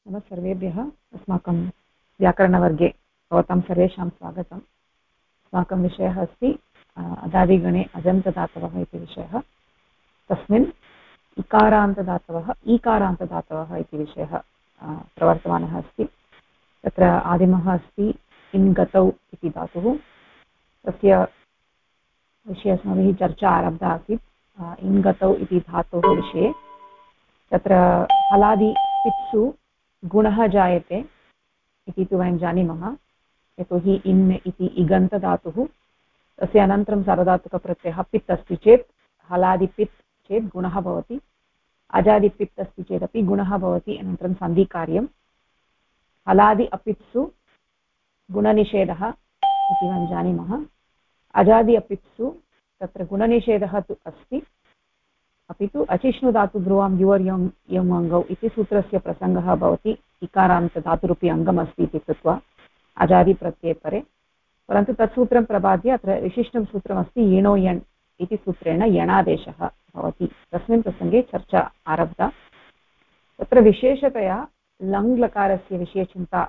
नमः सर्वेभ्यः। अस्माकं व्याकरणवर्गे भवतां सर्वेषां स्वागतम्। अस्माकं विषयः अस्ति अदादिगणे अजन्तदातवः इति विषयः। तस्मिन् इकारान्तदातवः ईकारान्तदातवः इति विषयः प्रवर्तमानः अस्ति। तत्र आदिमः अस्ति इन् गतौ इति धातुः। तस्य विषये अस्माभिः चर्चा आरब्धा आसीत्। इन् गतौ इति धातोः विषये तत्र हलादिपित्सु गुणः जायते इति तु वयं जानीमः। यतोहि इन् इति इगन्तधातुः, तस्य अनन्तरं सार्वधातुकप्रत्ययः पित् अस्ति चेत् हलादिपित् चेत् गुणः भवति, अजादिपित् अस्ति चेदपि गुणः भवति। अनन्तरं सन्धिकार्यं हलादि अपित्सु गुणनिषेधः इति वयं जानीमः। अजादि अपित्सु तत्र गुणनिषेधः तु अस्ति, अपि तु अचिष्णुधातुध्रुवं युवर् यङ् यम् अङ्गौ इति सूत्रस्य प्रसङ्गः भवति। इकारान्तधातुरूपी अङ्गमस्ति इति कृत्वा अजादिप्रत्यये परे, परन्तु तत् सूत्रं प्रबाद्य अत्र विशिष्टं सूत्रमस्ति येणो यण् इति सूत्रेण यणादेशः भवति। तस्मिन् प्रसङ्गे चर्चा आरब्धा। तत्र विशेषतया लङ् लकारस्य विषये चिन्ता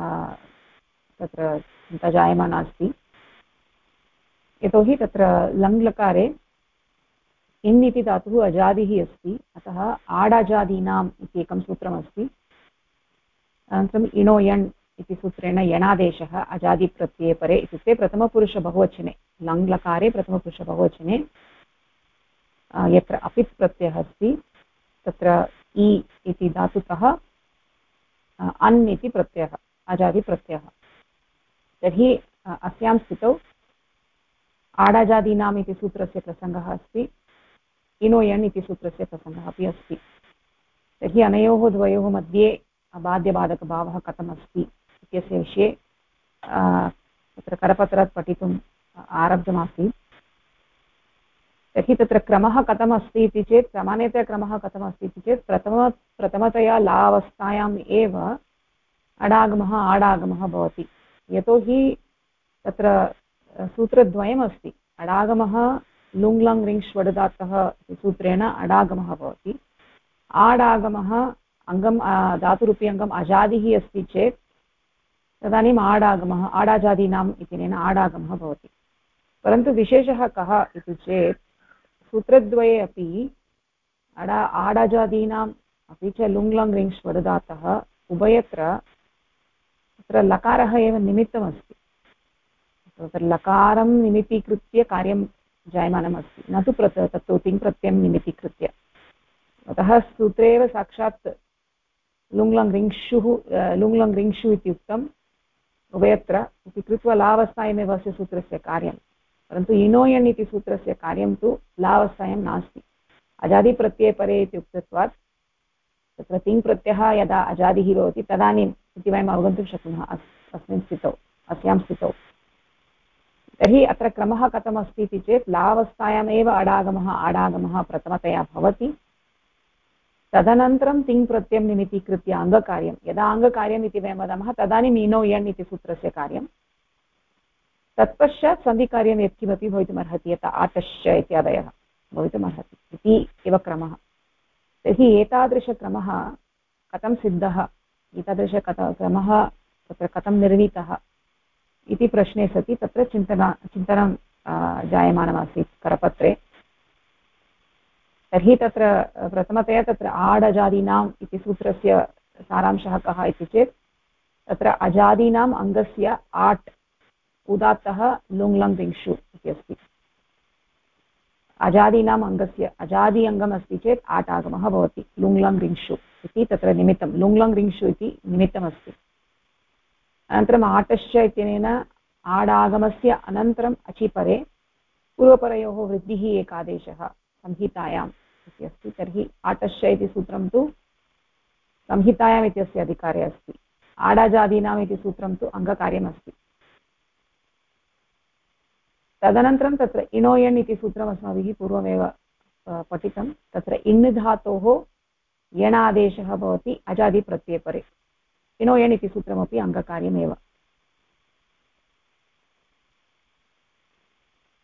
तत्र चिन्ता जायमाना अस्ति। यतोहि तत्र लङ् लकारे इन् इति धातुः अजादिः अस्ति, अतः आडजादीनाम् इति एकं सूत्रमस्ति। अनन्तरम् इणो यण् इति सूत्रेण यणादेशः अजादिप्रत्यये परे, इत्युक्ते प्रथमपुरुषबहुवचने लङ् लकारे प्रथमपुरुषबहुवचने यत्र अपित् प्रत्ययः अस्ति तत्र इ इति धातुतः अन् इति प्रत्ययः अजादिप्रत्ययः। तर्हि अस्यां स्थितौ आडजादीनाम् इति सूत्रस्य प्रसङ्गः अस्ति, इनो यण् इति सूत्रस्य प्रसङ्गः अपि अस्ति। तर्हि अनयोः द्वयोः मध्ये बाध्यबाधकभावः कथमस्ति इत्यस्य विषये तत्र करपत्रात् पठितुम् आरब्धमासीत्। तर्हि तत्र क्रमः कथमस्ति इति चेत्, सामान्यतया क्रमः कथमस्ति इति चेत् प्रथमतया लावस्थायाम् एव अडागमः आडागमः भवति। यतोहि तत्र सूत्रद्वयमस्ति। अडागमः लुङ् लङ् रिङ् ष्वडदातः सूत्रेण अडागमः भवति। आडागमः अङ्गं धातुरूपी अङ्गम् अजादिः अस्ति चेत् तदानीम् आडागमः आडाजादीनाम् इत्यनेन आडागमः भवति। परन्तु विशेषः कः इति चेत् सूत्रद्वये अपि आडाजादीनाम् अपि च लुङ् लङ् रिङ् ष्वडदातः उभयत्र तत्र लकारः एव निमित्तमस्ति। तत्र लकारं निमित्तीकृत्य कार्यं जायमानम् अस्ति, न तु तत्तु तिङ् प्रत्ययं निमित्तीकृत्य। अतः सूत्रे एव साक्षात् लुङ् लङ् रिङ्क्षु इति उक्तम् उभयत्र इति कृत्वा लावस्थायामेव अस्य सूत्रस्य कार्यं। परन्तु इनो यण् इति सूत्रस्य कार्यं तु लावस्थायां नास्ति, अजादिप्रत्यये परे इति उक्तत्वात् तत्र तिङ् प्रत्ययः यदा अजादिः भवति तदानीम् इति वयम् अवगन्तुं शक्नुमः अस्मिन् स्थितौ, अस्यां स्थितौ। तर्हि अत्र क्रमः कथमस्ति इति चेत् लावस्थायामेव अडागमः आडागमः प्रथमतया भवति, तदनन्तरं तिङ् प्रत्ययं निमित्तीकृत्य अङ्गकार्यं, यदा अङ्गकार्यम् इति वयं वदामः तदानीम् इनो यण् इति सूत्रस्य कार्यं। तत्पश्चात् सन्धिकार्यं यत्किमपि भवितुमर्हति, यथा आतश्च इत्यादयः भवितुमर्हति इति एव क्रमः। तर्हि एतादृशक्रमः कथं सिद्धः, क्रमः तत्र कथं निर्णीतः इति प्रश्ने सति तत्र चिन्तनं जायमानमासीत् करपत्रे। तर्हि तत्र प्रथमतया तत्र आडजादीनाम् इति सूत्रस्य सारांशः कः इति चेत् तत्र अजादीनाम् अङ्गस्य आट् उदात्तः लुङ् लङ् रिङ्क्षु इति अस्ति। अजादीनाम् अङ्गस्य अजादि अङ्गम् अस्ति चेत् आट् आगमः भवति, लुङ् लङ् रिङ्क्षु इति तत्र निमित्तं, लुङ् लङ् रिङ्क्षु इति निमित्तमस्ति। अनन्तरम् आटश्च इत्यनेन आडागमस्य अनन्तरम् अचिपरे पूर्वपरयोः वृद्धिः एकादेशः संहितायाम् इति अस्ति। तर्हि आटश्च इति सूत्रं तु संहितायाम् इत्यस्य अधिकारे अस्ति, आडाजादीनाम् इति सूत्रं तु अङ्गकार्यमस्ति। तदनन्तरं तत्र इणो यण् इति सूत्रम् अस्माभिः पूर्वमेव पठितं। तत्र इण् धातोः यणादेशः भवति अजादिप्रत्यये परे। इणो यण् इति सूत्रमपि अङ्गकार्यमेव।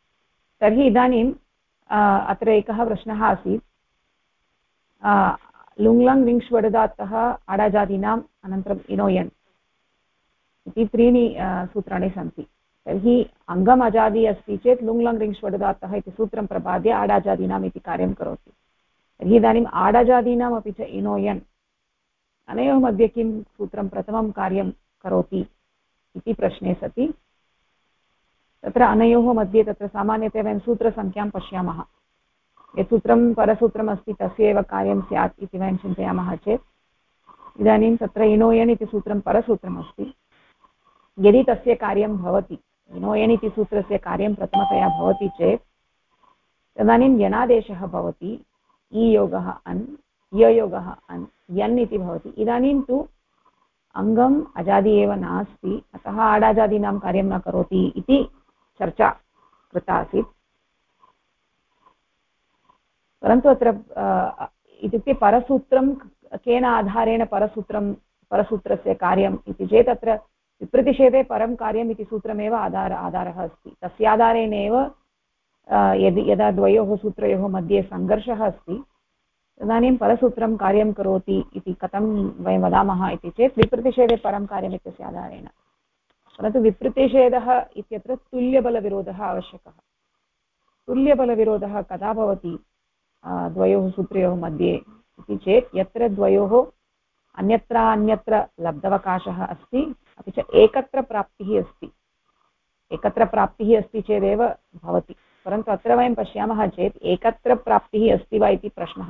तर्हि इदानीम् अत्र एकः प्रश्नः आसीत्, लुङ् लिङ् ष्वडुदात्तः आडाजादीनाम् अनन्तरम् इनोयन् इति त्रीणि सूत्राणि सन्ति। तर्हि अङ्गम् अजादि अस्ति चेत् लुङ् लङ् लिङ् ष्वडुदात्तः इति सूत्रं प्रपाद्य आडाजादीनाम् इति कार्यं करोति। तर्हि इदानीम् आडाजादीनाम् अपि च इनोयन् अनयोः मध्ये किं सूत्रं प्रथमं कार्यं करोति इति प्रश्ने सति तत्र अनयोः मध्ये तत्र सामान्यतया वयं सूत्रसङ्ख्यां पश्यामः। यत् सूत्रं परसूत्रम् अस्ति तस्य एव कार्यं स्यात् इति वयं चिन्तयामः चेत् इदानीं तत्र इनोयन् इति सूत्रं परसूत्रम् अस्ति। यदि तस्य कार्यं भवति, इनोयन् इति सूत्रस्य कार्यं प्रथमतया भवति चेत् तदानीं यणादेशः भवति ईयोगः अन् ययोगः अन् यन् इति भवति। इदानीं तु अङ्गम् अजादि एव नास्ति, अतः आडाजादीनां कार्यं न करोति इति चर्चा कृता आसीत्। परन्तु अत्र इत्युक्ते परसूत्रं केन आधारेण परसूत्रस्य कार्यम् इति चेत् अत्र विप्रतिषेधे परं कार्यम् इति सूत्रमेव आधारः अस्ति। तस्य आधारेणेव यदा द्वयोः सूत्रयोः मध्ये सङ्घर्षः अस्ति तदानीं परसूत्रं कार्यं करोति इति कथं वयं वदामः इति चेत् विप्रतिषेधे परं कार्यम् इत्यस्य आधारेण। परन्तु विप्रतिषेधः इत्यत्र तुल्यबलविरोधः आवश्यकः। तुल्यबलविरोधः कदा भवति द्वयोः सूत्रयोः मध्ये इति चेत् यत्र द्वयोः अन्यत्र लब्धवकाशः अस्ति अपि च एकत्र प्राप्तिः अस्ति। एकत्र प्राप्तिः अस्ति चेदेव भवति। परन्तु अत्र वयं पश्यामः चेत् एकत्र प्राप्तिः अस्ति वा इति प्रश्नः।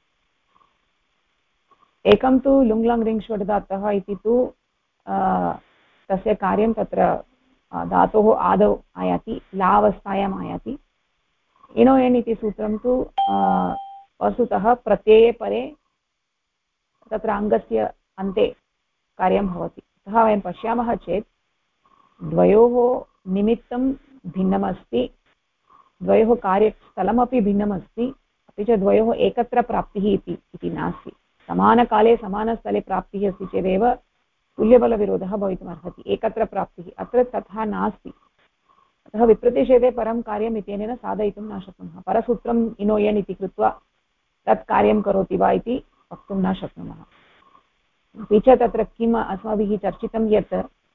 एकं तु लुङ् लङ् लिङ् ष्वडुदात्तः इति तु तस्य कार्यं तत्र धातोः आदौ आयाति, लावस्थायाम् आयाति। इनोयन् इति सूत्रं तु वस्तुतः प्रत्यये परे तत्र अङ्गस्य अन्ते कार्यं भवति। अतः वयं पश्यामः चेत् द्वयोः निमित्तं भिन्नमस्ति, द्वयोः कार्यस्थलमपि भिन्नमस्ति, अपि च द्वयोः एकत्र प्राप्तिः इति नास्ति। समानकाले समानस्थले प्राप्तिः अस्ति चेदेव तुल्यबलविरोधः भवितुमर्हति। एकत्र प्राप्तिः अत्र तथा नास्ति। अतः विप्रतिषेधे परं कार्यम् इत्यनेन साधयितुं न शक्नुमः। परसूत्रम् इनोयन् इति कृत्वा तत् कार्यं करोति वा इति वक्तुं न शक्नुमः। अपि च तत्र किम् अस्माभिः चर्चितं यत्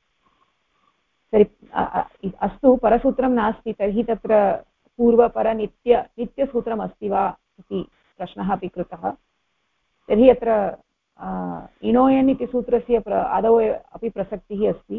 अस्तु परसूत्रं नास्ति तर्हि तत्र पूर्वपरनित्यसूत्रम् अस्ति वा इति प्रश्नः अपि कृतः। तर्हि अत्र इनोयन् इति सूत्रस्य आदौ अपि प्रसक्तिः अस्ति।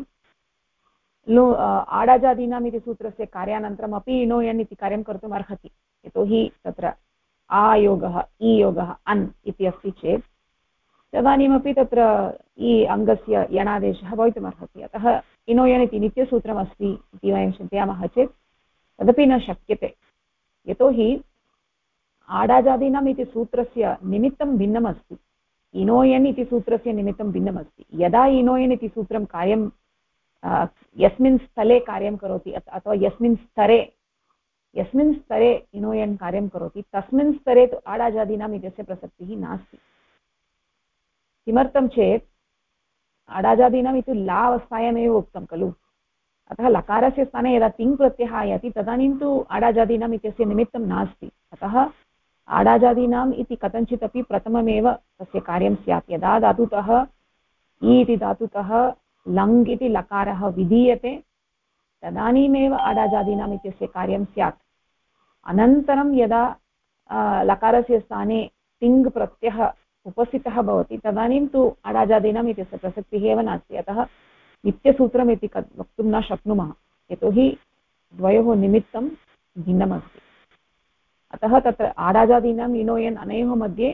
आडाजादीनाम् इति सूत्रस्य कार्यानन्तरम् अपि इनोयन् इति कार्यं कर्तुम् अर्हति। यतोहि तत्र आयोगः ईयोगः अन् इति अस्ति चेत् तदानीमपि तत्र ई अङ्गस्य यणादेशः भवितुमर्हति। अतः इनोयन् इति नित्यसूत्रमस्ति इति वयं चिन्तयामः चेत् तदपि न शक्यते। यतोहि आडाजादीनाम् इति सूत्रस्य निमित्तं भिन्नमस्ति, इनोयन् इति सूत्रस्य निमित्तं भिन्नमस्ति। यदा इनोयन् इति सूत्रं कार्यं यस्मिन् स्थले कार्यं करोति अथवा यस्मिन् स्तरे इनोयन् कार्यं करोति तस्मिन् स्तरे तु आडाजादीनाम् इत्यस्य प्रसक्तिः नास्ति। किमर्थं चेत् आडाजादीनाम् इति ला अवस्थायामेव उक्तं खलु। अतः लकारस्य स्थाने यदा तिङ् प्रत्ययः आयाति तदानीं तु आडाजादीनाम् इत्यस्य निमित्तं नास्ति। अतः आडाजादीनाम् इति कथञ्चित् अपि प्रथममेव तस्य कार्यं स्यात्। यदा धातुतः इ इति धातुतः लङ् इति लकारः विधीयते तदानीमेव आडाजादीनाम् इत्यस्य कार्यं स्यात्। अनन्तरं यदा लकारस्य स्थाने तिङ् प्रत्ययः उपस्थितः भवति तदानीं तु आडाजादीनाम् इत्यस्य प्रसक्तिः एव नास्ति। अतः नित्यसूत्रम् इति वक्तुं न शक्नुमः, यतोहि द्वयोः निमित्तं भिन्नमस्ति। अतः तत्र आडाजादीनाम् इनोयन् अनयोः मध्ये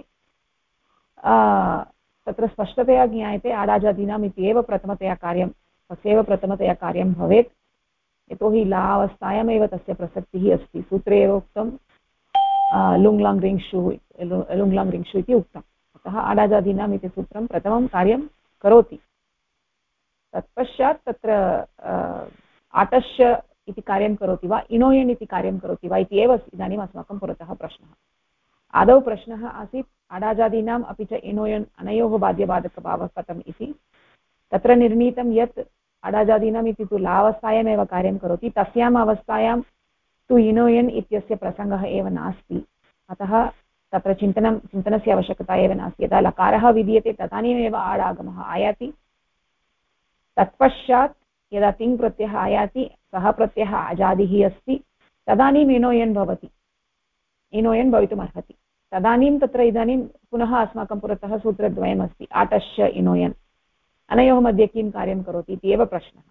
तत्र स्पष्टतया ज्ञायते आडाजादीनाम् इति एव प्रथमतया कार्यं तस्यैव प्रथमतया कार्यं भवेत्। यतोहि लावस्थायामेव तस्य प्रसक्तिः अस्ति। सूत्रे एव उक्तं लुङ् लङ् लिङ् षु इति उक्तम्। अतः आडाजादीनाम् इति सूत्रं प्रथमं कार्यं करोति। तत्पश्चात् तत्र आटश्य इति कार्यं करोति वा इनोयन् इति कार्यं करोति वा इति एव इदानीम् अस्माकं पुरतः प्रश्नः। आदौ प्रश्नः आसीत् आडाजादीनाम् अपि च इनोयन् अनयोः बाध्यबाधकभावः कथम् इति। तत्र निर्णीतं यत् आडाजादीनाम् इति तु लावस्थायामेव कार्यं करोति, तस्याम् अवस्थायां तु इनोयन् इत्यस्य प्रसङ्गः एव नास्ति। अतः तत्र चिन्तनस्य आवश्यकता एव नास्ति। यदा लकारः विधीयते तदानीमेव आडागमः आयाति। तत्पश्चात् यदा तिङ् प्रत्ययः आयाति, सः प्रत्ययः अजादिः अस्ति, तदानीम् इनोयन् भवति, इनोयन् भवितुमर्हति। तदानीं तत्र इदानीं पुनः अस्माकं पुरतः सूत्रद्वयमस्ति, आटश्च इनोयन्। अनयोः मध्ये किं कार्यं करोति इति एव प्रश्नः।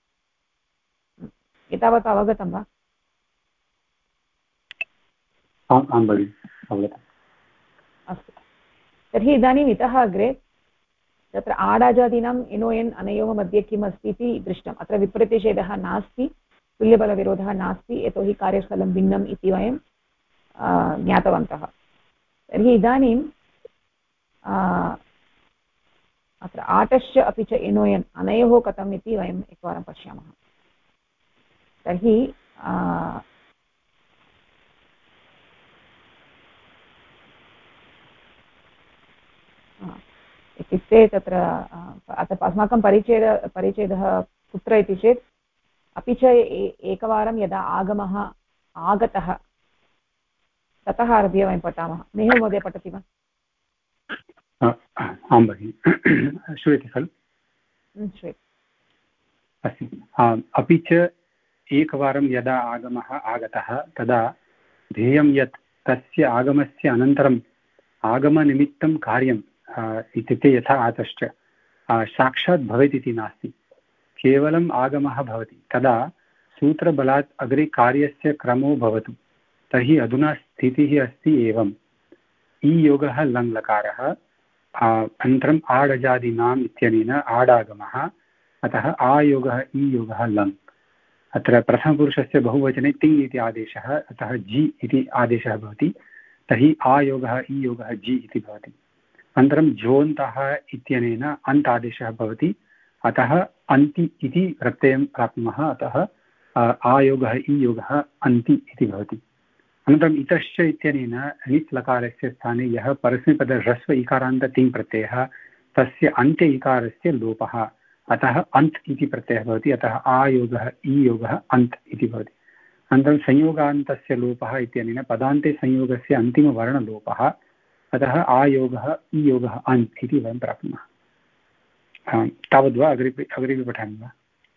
एतावत् अवगतं वा? आं भगिनि, अवगतम्। अस्तु, तर्हि इदानीम् इतः अग्रे तत्र आडाजादीनाम् इनोयन् अनयोः मध्ये किम् अस्ति इति दृष्टम्। अत्र विपरीतषेधः नास्ति, तुल्यबलविरोधः नास्ति, यतोहि कार्यस्थलं भिन्नम् इति वयं ज्ञातवन्तः। तर्हि इदानीम् अत्र आटश्च अपि च इनोयन् अनयोः कथम् इति वयम् एकवारं पश्यामः। तर्हि इत्युक्ते तत्र अस्माकं परिच्छेदः कुत्र इति चेत् अपि च एकवारं यदा आगमः आगतः ततः आरभ्य वयं पठामः। मेहुल् महोदय पठति वा? आं भगिनि, श्रूयते खलु? श्रूयते। अस्ति। अपि च एकवारं यदा आगमः आगतः तदा ध्येयं यत् तस्य आगमस्य अनन्तरम् आगमनिमित्तं कार्यम् इत्युक्ते यथा आतश्च साक्षात् भवेत् इति नास्ति, केवलम् आगमः भवति। तदा सूत्रबलात् अग्रे कार्यस्य क्रमो भवतु। तर्हि अधुना स्थितिः अस्ति एवम्: ईयोगः लङ्लकारः, अनन्तरम् आडजादीनाम् इत्यनेन आडागमः, अतः आयोगः ईयोगः लङ्। अत्र प्रथमपुरुषस्य बहुवचने तिङ् इति आदेशः, अतः जि इति आदेशः भवति। तर्हि आयोगः ईयोगः जि इति भवति। अनन्तरं झोन्तः इत्यनेन अन्त् आदेशः भवति, अतः अन्ति इति प्रत्ययं प्राप्नुमः, अतः आयोगः ईयोगः अन्ति इति भवति। अनन्तरम् इतश्च इत्यनेन णित् लकारस्य स्थाने यः परस्मैपद ह्रस्व इकारान्त तिङ् प्रत्ययः तस्य अन्त्य इकारस्य लोपः, अतः अन्त् इति प्रत्ययः भवति, अतः आयोगः ईयोगः अन्त् इति भवति। अनन्तरं संयोगान्तस्य लोपः इत्यनेन पदान्ते संयोगस्य अन्तिमवर्णलोपः, अतः आयोगः ईयोगः अन्त् इति वयं प्राप्नुमः। तावद्वा अग्रे पठामि वा?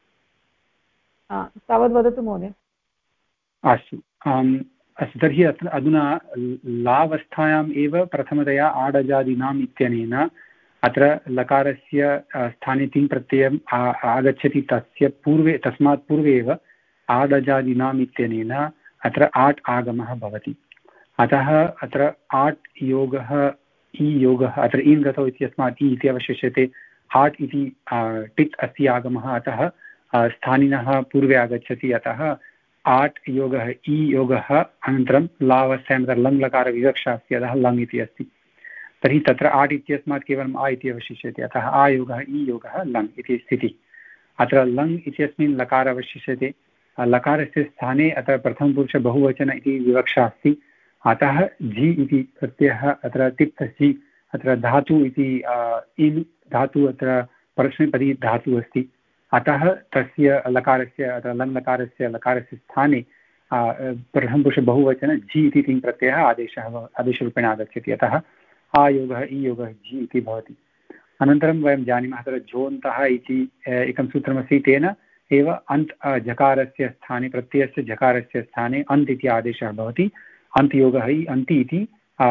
तावद् वदतु महोदय। अस्तु अस्तु, तर्हि अत्र अधुना लावस्थायाम् एव प्रथमतया आडजादीनाम् इत्यनेन अत्र लकारस्य स्थाने तिङ् प्रत्ययम् आगच्छति, तस्मात् पूर्वे एव आडजादीनाम् इत्यनेन अत्र आट् आगमः भवति। अतः अत्र आट् योगः इ योगः, अत्र इन् गतौ इत्यस्मात् इ इति अवशिष्यते। आट् इति टित् अस्ति आगमः, अतः स्थानिनः पूर्वे आगच्छति, अतः आट् योगः इ योगः, अनन्तरं लावस्थायां लङ् लकार विवक्षा अस्ति, अतः लङ् इति अस्ति। तर्हि तत्र आट् इत्यस्मात् केवलम् आ इति अवशिष्यते, अतः आयोगः इ योगः लङ् इति स्थितिः। अत्र लङ् इत्यस्मिन् लकार अवशिष्यते, लकारस्य स्थाने अत्र प्रथमपुरुष बहुवचन इति विवक्षा अस्ति, अतः जि इति प्रत्ययः अत्र तिप् जि, अत्र धातु इति इन् धातु अत्र परस्मैपदी धातुः अस्ति, अतः तस्य लकारस्य अत्र लङ् लकारस्य स्थाने प्रथमपुरुष बहुवचन जि इति तिङ् प्रत्ययः आदेशरूपेण आगच्छति, अतः आयोगः ईयोगः जि इति भवति। अनन्तरं वयं जानीमः अत्र झोन्तः इति एकं सूत्रमस्ति, तेन एव अन्त् जकारस्य स्थाने प्रत्ययस्य जकारस्य स्थाने अन्त् इति आदेशः भवति। अन्त् योगः अन्ति इति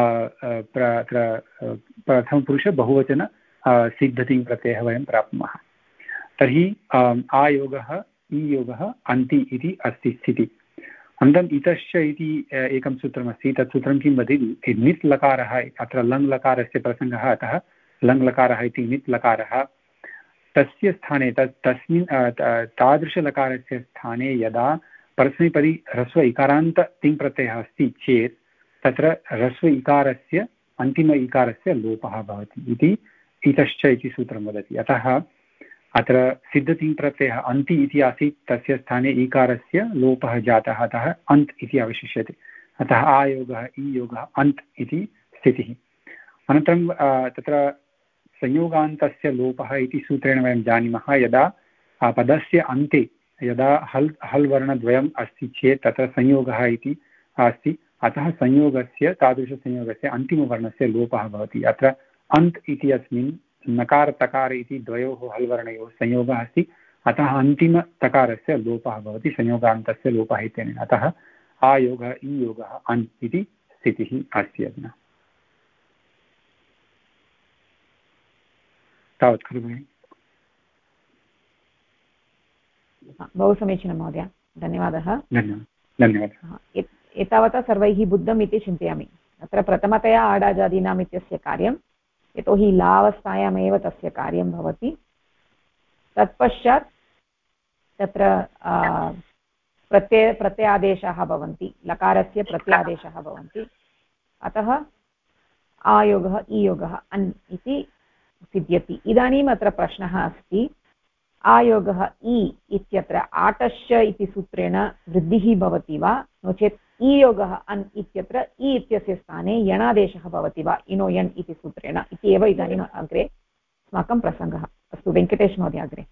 प्रथमपुरुष बहुवचन सिद्धतिङ् प्रत्ययः वयं प्राप्नुमः। तर्हि आयोगः ईयोगः अन्ति इति अस्ति स्थितिः। अनन्तरम् इतश्च इति एकं सूत्रमस्ति, तत् सूत्रं किं वदति? णित् लकारः, अत्र लङ् लकारस्य प्रसङ्गः, अतः लङ् लकारः इति णित् लकारः, तस्य स्थाने तस्मिन् तादृशलकारस्य स्थाने यदा परस्मैपदी ह्रस्व इकारान्त तिङ् प्रत्ययः अस्ति चेत् तत्र ह्रस्व इकारस्य अन्तिम इकारस्य लोपः भवति इति इतश्च इति सूत्रं वदति। अतः अत्र सिद्धतिङ् प्रत्ययः अन्ति इति आसीत्, तस्य स्थाने ईकारस्य लोपः जातः, अतः अन्त् इति अवशिष्यते, अतः आयोगः ईयोगः अन्त् इति स्थितिः। अनन्तरं तत्र संयोगान्तस्य लोपः इति सूत्रेण वयं जानीमः, यदा पदस्य अन्ते यदा हल् वर्णद्वयम् अस्ति चेत् तत्र संयोगः इति अस्ति, अतः संयोगस्य तादृशसंयोगस्य अन्तिमवर्णस्य लोपः भवति। अत्र अन्त् इति अस्मिन् नकार तकार इति द्वयोः हल्वर्णयोः संयोगः अस्ति, अतः अन्तिमतकारस्य लोपः भवति, संयोगान्तस्य लोपः इत्यनेन। अतः आयोगः ईयोगः अन् इति स्थितिः अस्ति अधुना। तावत् खलु भगिनि? बहु समीचीनं महोदय, धन्यवादः। धन्यवादः। एतावता सर्वैः बुद्धम् इति चिन्तयामि। अत्र प्रथमतया आडाजादीनाम् इत्यस्य कार्यं, यतोहि लावस्थायामेव तस्य कार्यं भवति। तत्पश्चात् तत्र प्रत्ययादेशाः भवन्ति, लकारस्य प्रत्यादेशाः भवन्ति। अतः आयोगः ईयोगः अन् इति सिद्ध्यति। इदानीम् अत्र प्रश्नः अस्ति, आयोगः इ इत्यत्र आटश्च इति सूत्रेण वृद्धिः भवति वा, नो चेत् ईयोगः अन् इत्यत्र इ इत्यस्य स्थाने यणादेशः भवति वा, इनो यण् इति सूत्रेण इति एव इदानीम् अग्रे अस्माकं प्रसङ्गः। अस्तु, वेङ्कटेश महोदय अग्रे।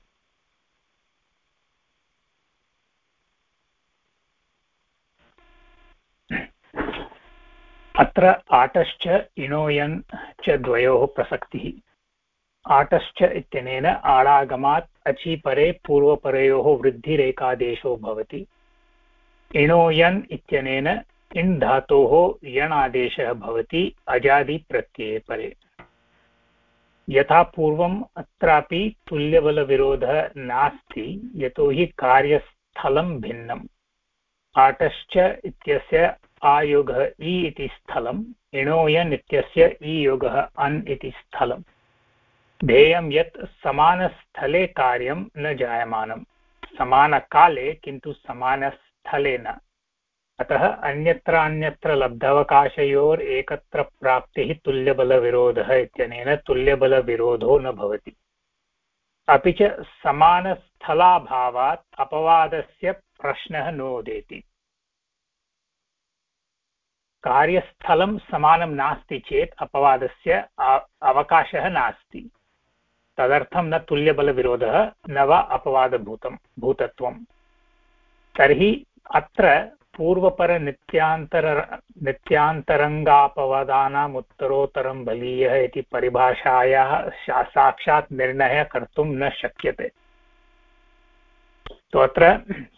अत्र आटश्च इणोयन् च द्वयोः प्रसक्तिः। आटश्च इत्यनेन आडागमात् अचीपरे पूर्वपरयोः वृद्धिरेकादेशो भवति। इणोयन् इत्यनेन इण् धातोः यण् आदेशः भवति अजादिप्रत्यये परे। यथा पूर्वम् अत्रापि तुल्यबलविरोधः नास्ति, यतोहि कार्यस्थलं भिन्नम्। आटश्च इत्यस्य आयोगः इ इति स्थलम्, इणोयन् इत्यस्य ईयोगः अन् इति स्थलम्। ध्येयं यत् समानस्थले कार्यं न जायमानं, समानकाले किन्तु समानस्थले न। अतः अन्यत्र लब्धावकाशयोर् एकत्र प्राप्तिः तुल्यबलविरोधः इत्यनेन तुल्यबलविरोधो न भवति। अपि च समानस्थलाभावात् अपवादस्य प्रश्नः नोदेति। कार्यस्थलं समानं नास्ति चेत् अपवादस्य अवकाशः नास्ति, तदर्थं न तुल्यबलविरोधः न वा अपवादभूतत्वम्। तर्हि अत्र नित्यान्तरङ्गापवादानाम् उत्तरोत्तरं बलीयः इति परिभाषायाः साक्षात् निर्णयः कर्तुं न शक्यते। तो अत्र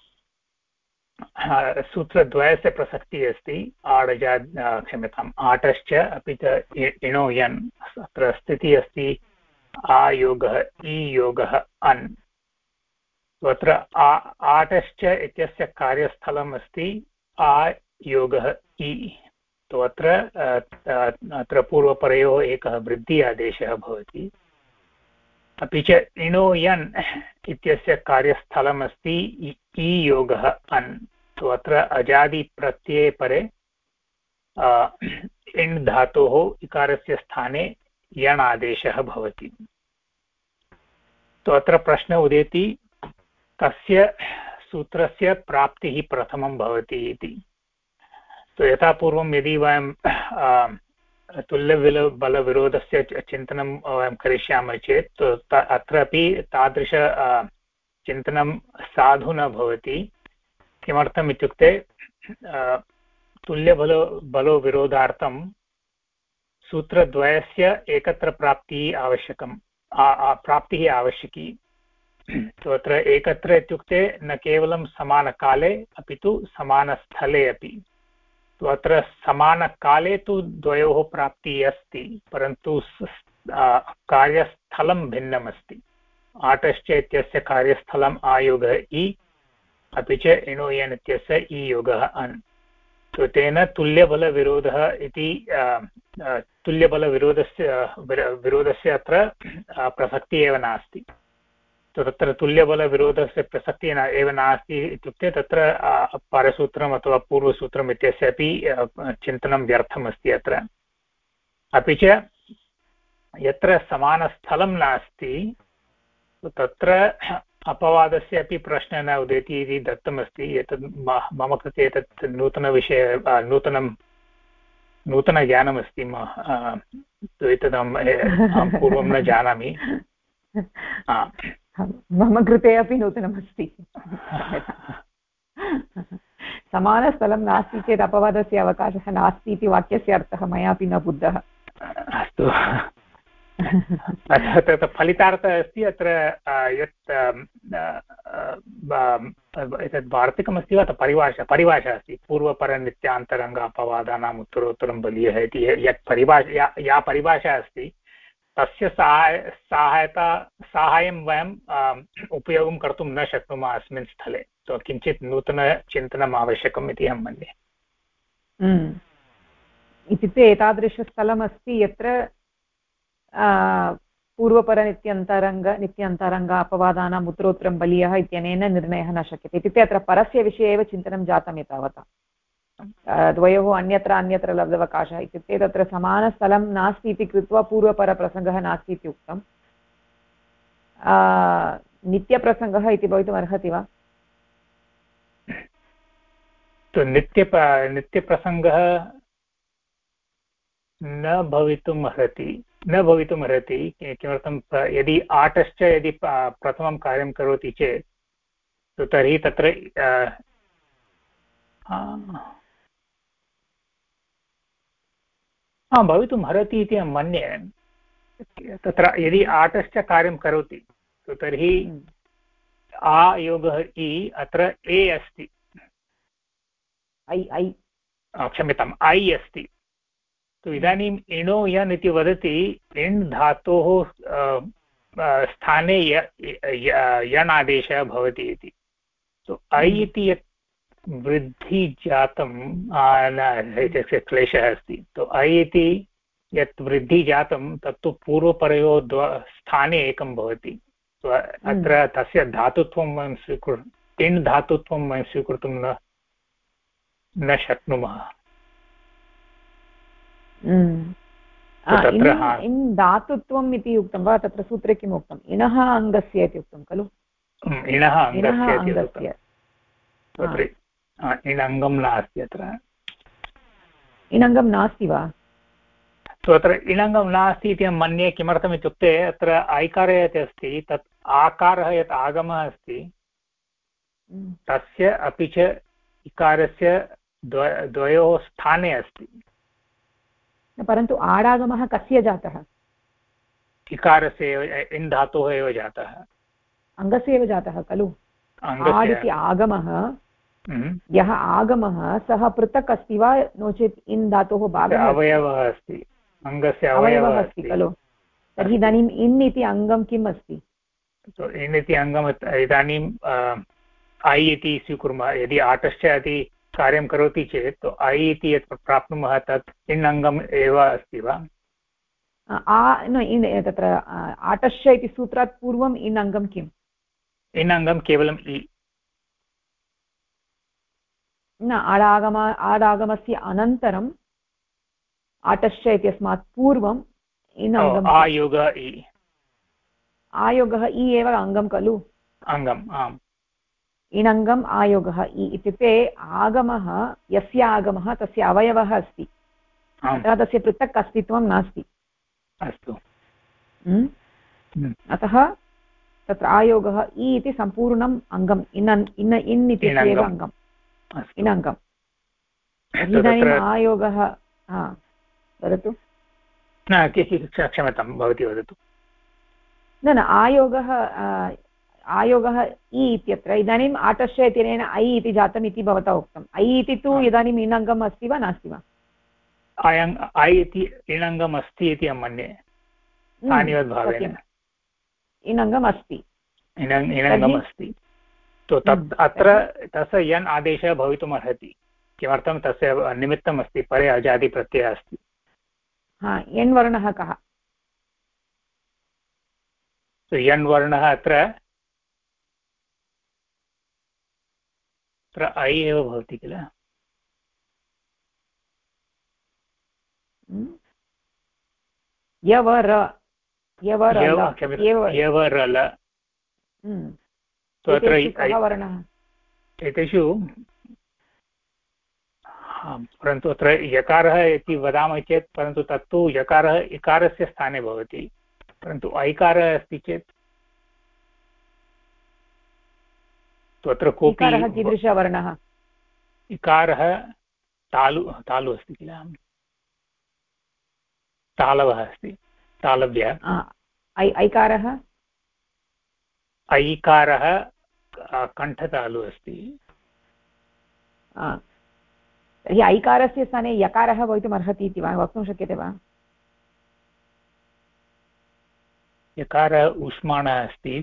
सूत्रद्वयस्य प्रसक्तिः अस्ति, क्षम्यताम्, आटश्च अपि च इणो यन्। अत्र स्थितिः अस्ति आयोगः ईयोगः अन्। अत्र आटश्च इत्यस्य कार्यस्थलम् अस्ति आयोगः इ। तो अत्र पूर्वपरयोः एकः वृद्धि आदेशः भवति। अपि च इणो यन् इत्यस्य कार्यस्थलम् अस्ति ईयोगः अन्। तो अत्र अजादिप्रत्यये परे इण् धातोः इकारस्य स्थाने यण् आदेशः भवति। तो अत्र प्रश्नः उदेति, कस्य सूत्रस्य प्राप्तिः प्रथमं भवति इति। तो यथा पूर्वं यदि वयं तुल्यबलविरोधस्य चिन्तनं वयं करिष्यामः चेत् अत्रापि तादृश चिन्तनं साधु न भवति। किमर्थम् इत्युक्ते तुल्यबलविरोधार्थं सूत्रद्वयस्य एकत्र प्राप्तिः आवश्यकी। तो अत्र एकत्र इत्युक्ते न केवलं समानकाले अपि तु समानस्थले अपि। तो अत्र समानकाले तु द्वयोः प्राप्तिः अस्ति, परन्तु कार्यस्थलं भिन्नम् अस्ति। आटश्च इत्यस्य कार्यस्थलम् आयोगः इ, अपि च इणो यन् इत्यस्य ईयोगः अन्। तो तेन तुल्यबलविरोधः इति विरोधस्य अत्र प्रसक्तिः एव नास्ति। तो तत्र तुल्यबलविरोधस्य प्रसक्तिः एव नास्ति इत्युक्ते तत्र परसूत्रम् अथवा पूर्वसूत्रम् इत्यस्य अपि चिन्तनं व्यर्थमस्ति अत्र। अपि च यत्र समानस्थलं नास्ति तत्र अपवादस्य अपि प्रश्नः न उदेति इति दत्तमस्ति। एतत् मम कृते एतत् नूतनज्ञानमस्ति। एतदहं पूर्वं न जानामि। मम कृते अपि नूतनमस्ति। समानस्थलं नास्ति चेत् अपवादस्य अवकाशः नास्ति इति वाक्यस्य अर्थः मयापि न बुद्धः। अस्तु तत्र फलितार्थः अस्ति अत्र यत् एतत् वार्तिकमस्ति वा परिभाषा अस्ति पूर्वपरनित्यान्तरङ्ग अपवादानाम् उत्तरोत्तरं बलीयः इति यत् या परिभाषा अस्ति तस्य साहाय्यं वयं उपयोगं कर्तुं न शक्नुमः अस्मिन् स्थले। तो किञ्चित् नूतनचिन्तनम् आवश्यकम् इति अहं मन्ये। इत्युक्ते एतादृशस्थलमस्ति यत्र नित्यान्तरङ्ग अपवादानाम् उत्तरोत्तरं बलीयः इत्यनेन निर्णयः न शक्यते। इत्युक्ते अत्र परस्य विषये एव चिन्तनं जातम् एतावता। द्वयोः अन्यत्र लब्धवकाशः इत्युक्ते तत्र समानस्थलं नास्ति इति कृत्वा पूर्वपरप्रसङ्गः नास्ति इति उक्तं। नित्यप्रसङ्गः इति भवितुम् अर्हति वा? नित्यप्रसङ्गः न भवितुम् अर्हति। किमर्थं यदि आटश्च यदि प्रथमं कार्यं करोति चेत् तर्हि तत्र भवितुम् अर्हति इति अहं मन्ये। तत्र यदि आटश्च कार्यं करोति तर्हि आ योगः इ अत्र ए अस्ति, क्षम्यताम् ऐ अस्ति। तो इदानीम् इणो यन् इति वदति इण् धातोः स्थाने यण् आदेशः भवति इति। तो ऐ इति यत् वृद्धिजातं क्लेशः अस्ति। तो ऐ इति यत् वृद्धिजातं तत्तु पूर्वपरयोः स्थाने एकं भवति। तो अत्र तस्य धातुत्वं वयं इण् धातुत्वं वयं स्वीकर्तुं न शक्नुमः। इन् धातुत्वम् इति उक्तं वा? तत्र सूत्रे किम् उक्तम्? इणः अङ्गस्य इति उक्तं खलु? इणः अङ्गस्य इणङ्गं नास्ति। अत्र इणङ्गं नास्ति वा? अत्र इणङ्गं नास्ति इति अहं मन्ये। किमर्थम् इत्युक्ते अत्र ऐकारः यत् अस्ति तत् आकारः यत् आगमः अस्ति तस्य अपि च इकारस्य द्वयोः स्थाने अस्ति। परन्तु आडागमः कस्य जातः? इकारस्य एव, इन् धातोः एव जातः, अङ्गस्य एव जातः खलु? आड् इति आगमः, यः आगमः सः पृथक् अस्ति वा नो चेत् इन् धातोः भागः? अवयवः अस्ति, अङ्गस्य अवयवः अस्ति खलु? तर्हि इदानीम् इन् इति अङ्गं किम् अस्ति? इन् इति अङ्गम् इदानीम् ऐ इति स्वीकुर्मः। यदि आटश्च यदि कार्यं करोति चेत् तो ऐ इति यत् प्राप्नुमः तत् इन् अङ्गम् एव अस्ति वा? तत्र आटश्च इति सूत्रात् पूर्वम् इन् अङ्गं किम्? इन् अङ्गं केवलम् इ न, आडागमस्य अनन्तरम् आटश्च इत्यस्मात् पूर्वम् इन् अङ्गम् आयोगः इ। आयोगः इ एव अङ्गं खलु? अङ्गम्, आम्। इणङ्गम् आयोगः इ इत्युक्ते आगमः यस्य आगमः तस्य अवयवः अस्ति, अतः तस्य पृथक् अस्तित्वं नास्ति। अस्तु। अतः तत्र आयोगः इ इति सम्पूर्णम् अङ्गम् इन् इति एव अङ्गम्, इणङ्गम्। इदानीम् आयोगः वदतु। न, क्षम्यतां, भवती वदतु। न आयोगः इ इत्यत्र इदानीम् आटश्च इत्यनेन ऐ इति जातम् इति भवता उक्तम्। ऐ इति तु इदानीम् इणङ्गम् अस्ति वा नास्ति वा? ऐ इति इणङ्गम् अस्ति इति अहं मन्ये। स्थानिवद्भावेन इणङ्गम् अस्ति। तो तत् अत्र तस्य यन् आदेशः भवितुम् अर्हति। किमर्थं? तस्य निमित्तम् अस्ति, परे अजादिप्रत्ययः अस्ति। यन् वर्णः कः? यन् वर्णः अत्र ऐ एव भवति किल? एतेषु परन्तु अत्र यकारः इति वदामः चेत्, परन्तु तत्तु यकारः इकारस्य स्थाने भवति, परन्तु ऐकारः अस्ति चेत् अत्र कोऽपि कीदृशवर्णः? इकारः तालु तालु अस्ति किल, तालवः अस्ति, तालव्यः। ऐकारः ऐकारः कण्ठतालु अस्ति। तर्हि ऐकारस्य स्थाने यकारः भवितुम् अर्हति इति वा वक्तुं शक्यते वा? यकारः ऊष्माणः अस्ति,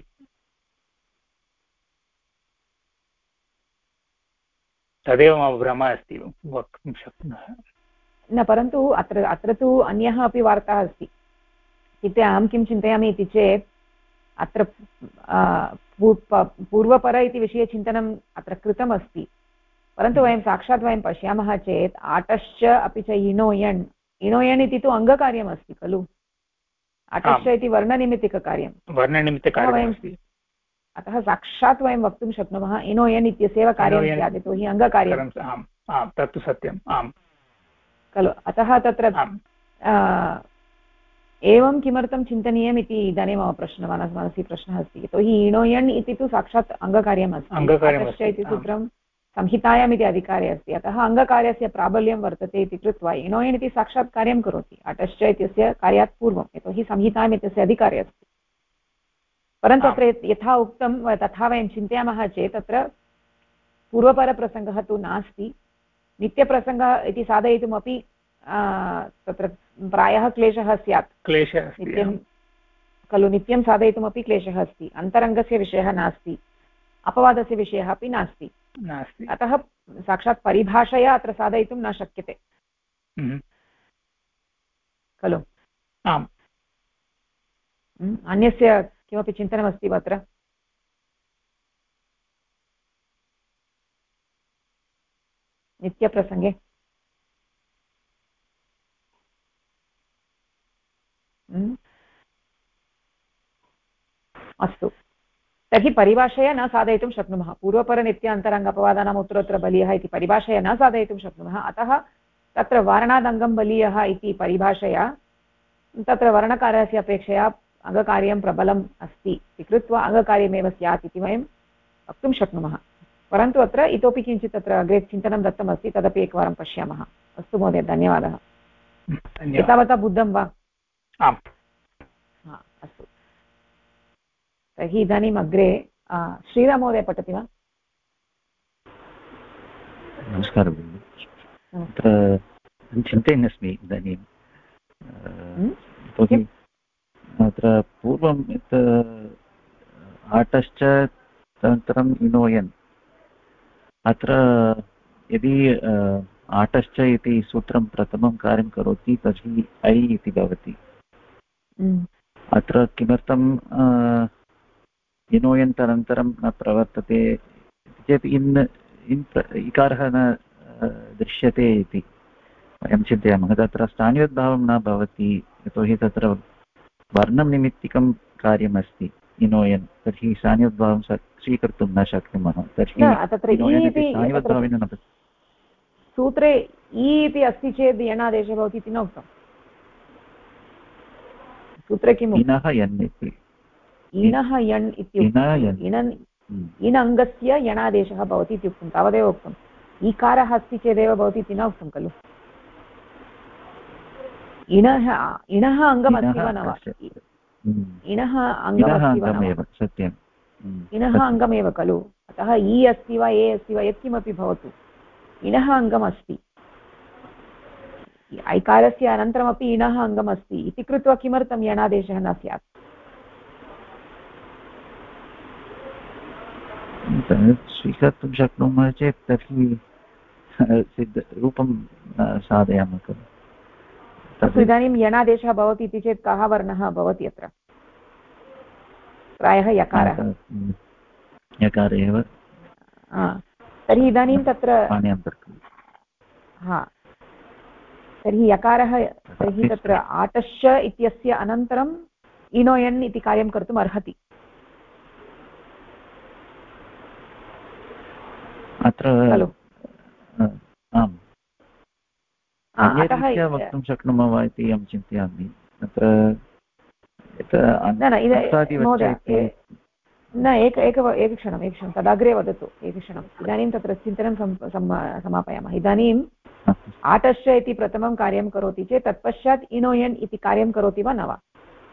तदेव मम भ्रमः अस्ति वक्तुं शक्नुमः न, परन्तु अत्र तु अन्यः अपि वार्ता अस्ति। इत्युक्ते अहं किं चिन्तयामि इति चेत् अत्र पूर्वपर इति विषये चिन्तनम् अत्र कृतमस्ति, परन्तु वयं साक्षात् वयं पश्यामः चेत् आटश्च अपि च इणोयण्, इणोयण् इति तु अङ्गकार्यमस्ति खलु, आटश्च इति वर्णनिमित्तिककार्यं, वर्णनिमित्तकार्यमस्ति। अतः साक्षात् वयं वक्तुं शक्नुमः इणोयण् इत्यस्यैव कार्यं स्यात्, यतोहि अङ्गकार्यं। तत्तु सत्यम्, आम् खलु। अतः तत्र एवं किमर्थं चिन्तनीयम् इति इदानीं मम मनसि प्रश्नः अस्ति, यतोहि इणोयण् इति तु साक्षात् अङ्गकार्यमस्ति, आटश्च इति सूत्रं संहितायाम् इति अधिकारे अस्ति, अतः अङ्गकार्यस्य प्राबल्यं वर्तते इति कृत्वा इणोयण् इति साक्षात् कार्यं करोति आटश्च इत्यस्य कार्यात् पूर्वं, यतोहि संहितायाम् इत्यस्य अधिकारे अस्ति। परन्तु अत्र यथा उक्तं तथा वयं चिन्तयामः चेत् तत्र पूर्वपरप्रसङ्गः तु नास्ति, नित्यप्रसङ्गः इति साधयितुमपि तत्र प्रायः क्लेशः स्यात्, नित्यं खलु, नित्यं साधयितुमपि क्लेशः अस्ति, अन्तरङ्गस्य विषयः नास्ति, अपवादस्य विषयः अपि नास्ति, अतः साक्षात् परिभाषया अत्र साधयितुं न शक्यते खलु। आम्, अन्यस्य किमपि चिन्तनमस्ति वा अत्र? नित्यप्रसङ्गे अस्तु, तर्हि परिभाषया न साधयितुं शक्नुमः, पूर्वपरनित्य अन्तरङ्ग अपवादानाम् उत्तरोत्तर बलीयः इति परिभाषया न साधयितुं शक्नुमः, अतः तत्र वारणादङ्गं बलीयः इति परिभाषया तत्र वर्णकारस्य अपेक्षया अङ्गकार्यं प्रबलम् अस्ति इति कृत्वा अङ्गकार्यमेव स्यात् इति वयं वक्तुं शक्नुमः। परन्तु अत्र इतोपि किञ्चित् तत्र अग्रे चिन्तनं दत्तमस्ति, तदपि एकवारं पश्यामः। अस्तु महोदय, धन्यवादः। एतावता बुद्धं वा? आम्, अस्तु, तर्हि इदानीम् अग्रे श्रीराममहोदय पठति वा? नमस्कारः। अत्र चिन्तयन् अस्मि इदानीं, यतोहि अत्र पूर्वं यत् आटश्च तदनन्तरम् इणोयन्, अत्र यदि आटश्च इति सूत्रं प्रथमं कार्यं करोति तर्हि ऐ इति भवति। अत्र किमर्थं इणोयन् तदनन्तरं न प्रवर्तते चेत् इकारः न दृश्यते इति वयं चिन्तयामः। तत्र स्थानियोद्भावं न भवति, यतोहि तत्र वर्णं निमित्तिकं कार्यमस्ति इणोयन्, तर्हि स्थानियोद्भावं स्वीकर्तुं न शक्नुमः। तर्हि सूत्रे इ इति अस्ति चेत् यणादेशः भवति इति न उक्तम्। सूत्रे किम्? इणः यण् इति, इणः यण् इति इण अङ्गस्य यणादेशः भवति इति उक्तं, तावदेव उक्तम्। ईकारः अस्ति चेदेव भवति इति न उक्तं खलु। इणः अङ्गमस्ति वा न वा? इणः अङ्गमस्ति वा न वा? सत्यम्, इणः अङ्गमेव खलु। अतः इ अस्ति वा ए अस्ति वा यत्किमपि भवतु, इणः अङ्गमस्ति। ऐकारस्य अनन्तरमपि इणः अङ्गमस्ति इति कृत्वा किमर्थं यणादेशः न स्यात्? स्वीकर्तुं शक्नुमः चेत् तर्हि सिद्धरूपं साधयामः खलु। इदानीं यणादेशः भवति इति चेत् कः वर्णः भवति अत्र? प्रायः यकारः। यकार एव। तर्हि इदानीं तत्र तर्हि यकारः, तर्हि तत्र आटश्च इत्यस्य अनन्तरम् इणोयन् इति कार्यं कर्तुम् अर्हति। अत्र आम्, अन्यरीत्या वक्तुं शक्नुमः वा इति अहं चिन्तयामि। अत्र न एकक्षणं तदग्रे वदतु एकक्षणम् इदानीं तत्र चिन्तनं समापयामः इदानीम् आटश्च इति प्रथमं कार्यं करोति चेत् तत्पश्चात् इनोयन् इति कार्यं करोति वा न वा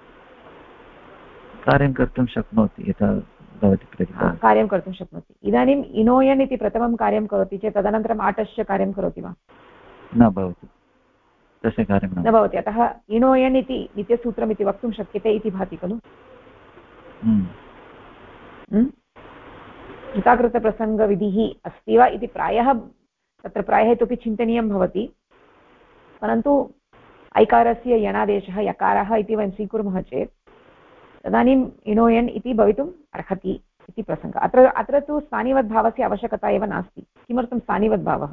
कार्यं कर्तुं शक्नोति यथा भवति प्रतिपादनं कार्यं कर्तुं शक्नोति इदानीम् इनोयन् इति प्रथमं कार्यं करोति चेत् तदनन्तरम् आटश्च कार्यं करोति वा न भवति तस्य कार्यं न भवति अतः इनोयन् इति नित्यसूत्रमिति वक्तुं शक्यते इति भाति खलु कृताकृतप्रसङ्गविधिः अस्ति वा इति प्रायः तत्र प्रायः इतोपि चिन्तनीयं भवति परन्तु ऐकारस्य यणादेशः यकारः इति वयं स्वीकुर्मः चेत् तदानीम् इनोयन् इति भवितुम् अर्हति इति प्रसङ्गः अत्र तु स्थानिवद्भावस्य आवश्यकता एव नास्ति किमर्थं स्थानिवद्भावः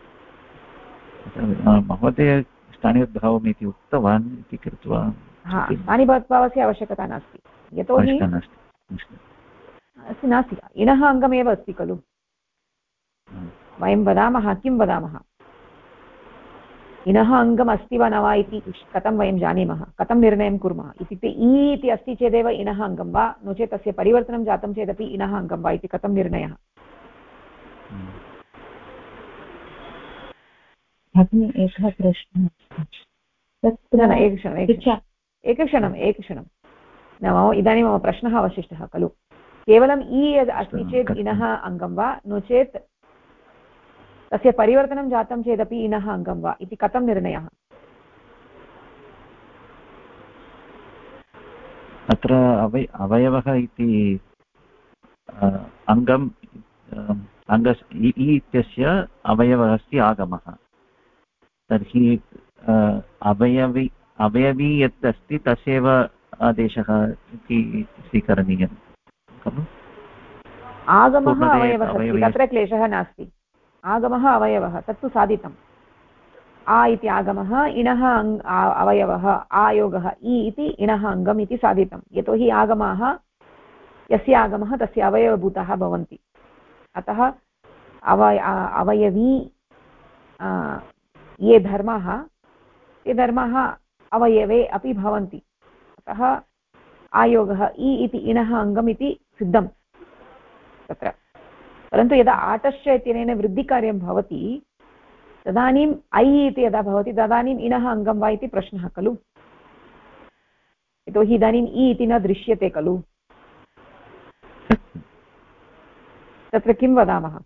महोदय स्थानिवद्भावम् इति उक्तवान् इति कृत्वा स्थानिवद्भावस्य आवश्यकता नास्ति यतोहि नास्ति इनः अङ्गमेव अस्ति खलु वयं वदामः किं वदामः इनः अङ्गम् अस्ति वा न वा इति कथं वयं जानीमः कथं निर्णयं कुर्मः इत्युक्ते इ इति अस्ति चेदेव इनः अङ्गं वा नो चेत् तस्य परिवर्तनं जातं चेदपि इनः अङ्गं वा इति कथं निर्णयः एकः प्रश्नः एकक्षणं न इदानीं मम प्रश्नः अवशिष्टः खलु केवलम् इ यद् अस्ति चेत् इनः अङ्गं वा नो चेत् तस्य परिवर्तनं जातं चेदपि इनः अङ्गं वा इति कथं निर्णयः अत्र अवयवः इति अङ्गम् इ इत्यस्य अवयवः अस्ति आगमः तर्हि अवयवी यत् अस्ति तस्यैव आदेशः इति स्वीकरणीयं खलु आगमः अवयवः अस्ति तत्र क्लेशः नास्ति आगमः अवयवः तत्तु साधितम् आ इति आगमः इनः अवयवः आयोगः इ इति इनः अङ्गम् इति साधितं यतोहि आगमाः यस्य आगमः तस्य अवयवभूताः भवन्ति अतः अवयवी ये धर्माः अवयवे अपि भवन्ति अतः आयोगः इ इति इनः अङ्गम् इति सिद्धं तत्र परन्तु यदा आटश्च इत्यनेन वृद्धिकार्यं भवति तदानीम् ऐ इति यदा भवति तदानीम् इनः अङ्गं वा इति प्रश्नः खलु यतोहि इदानीम् इ इति न दृश्यते खलु तत्र किं वदामः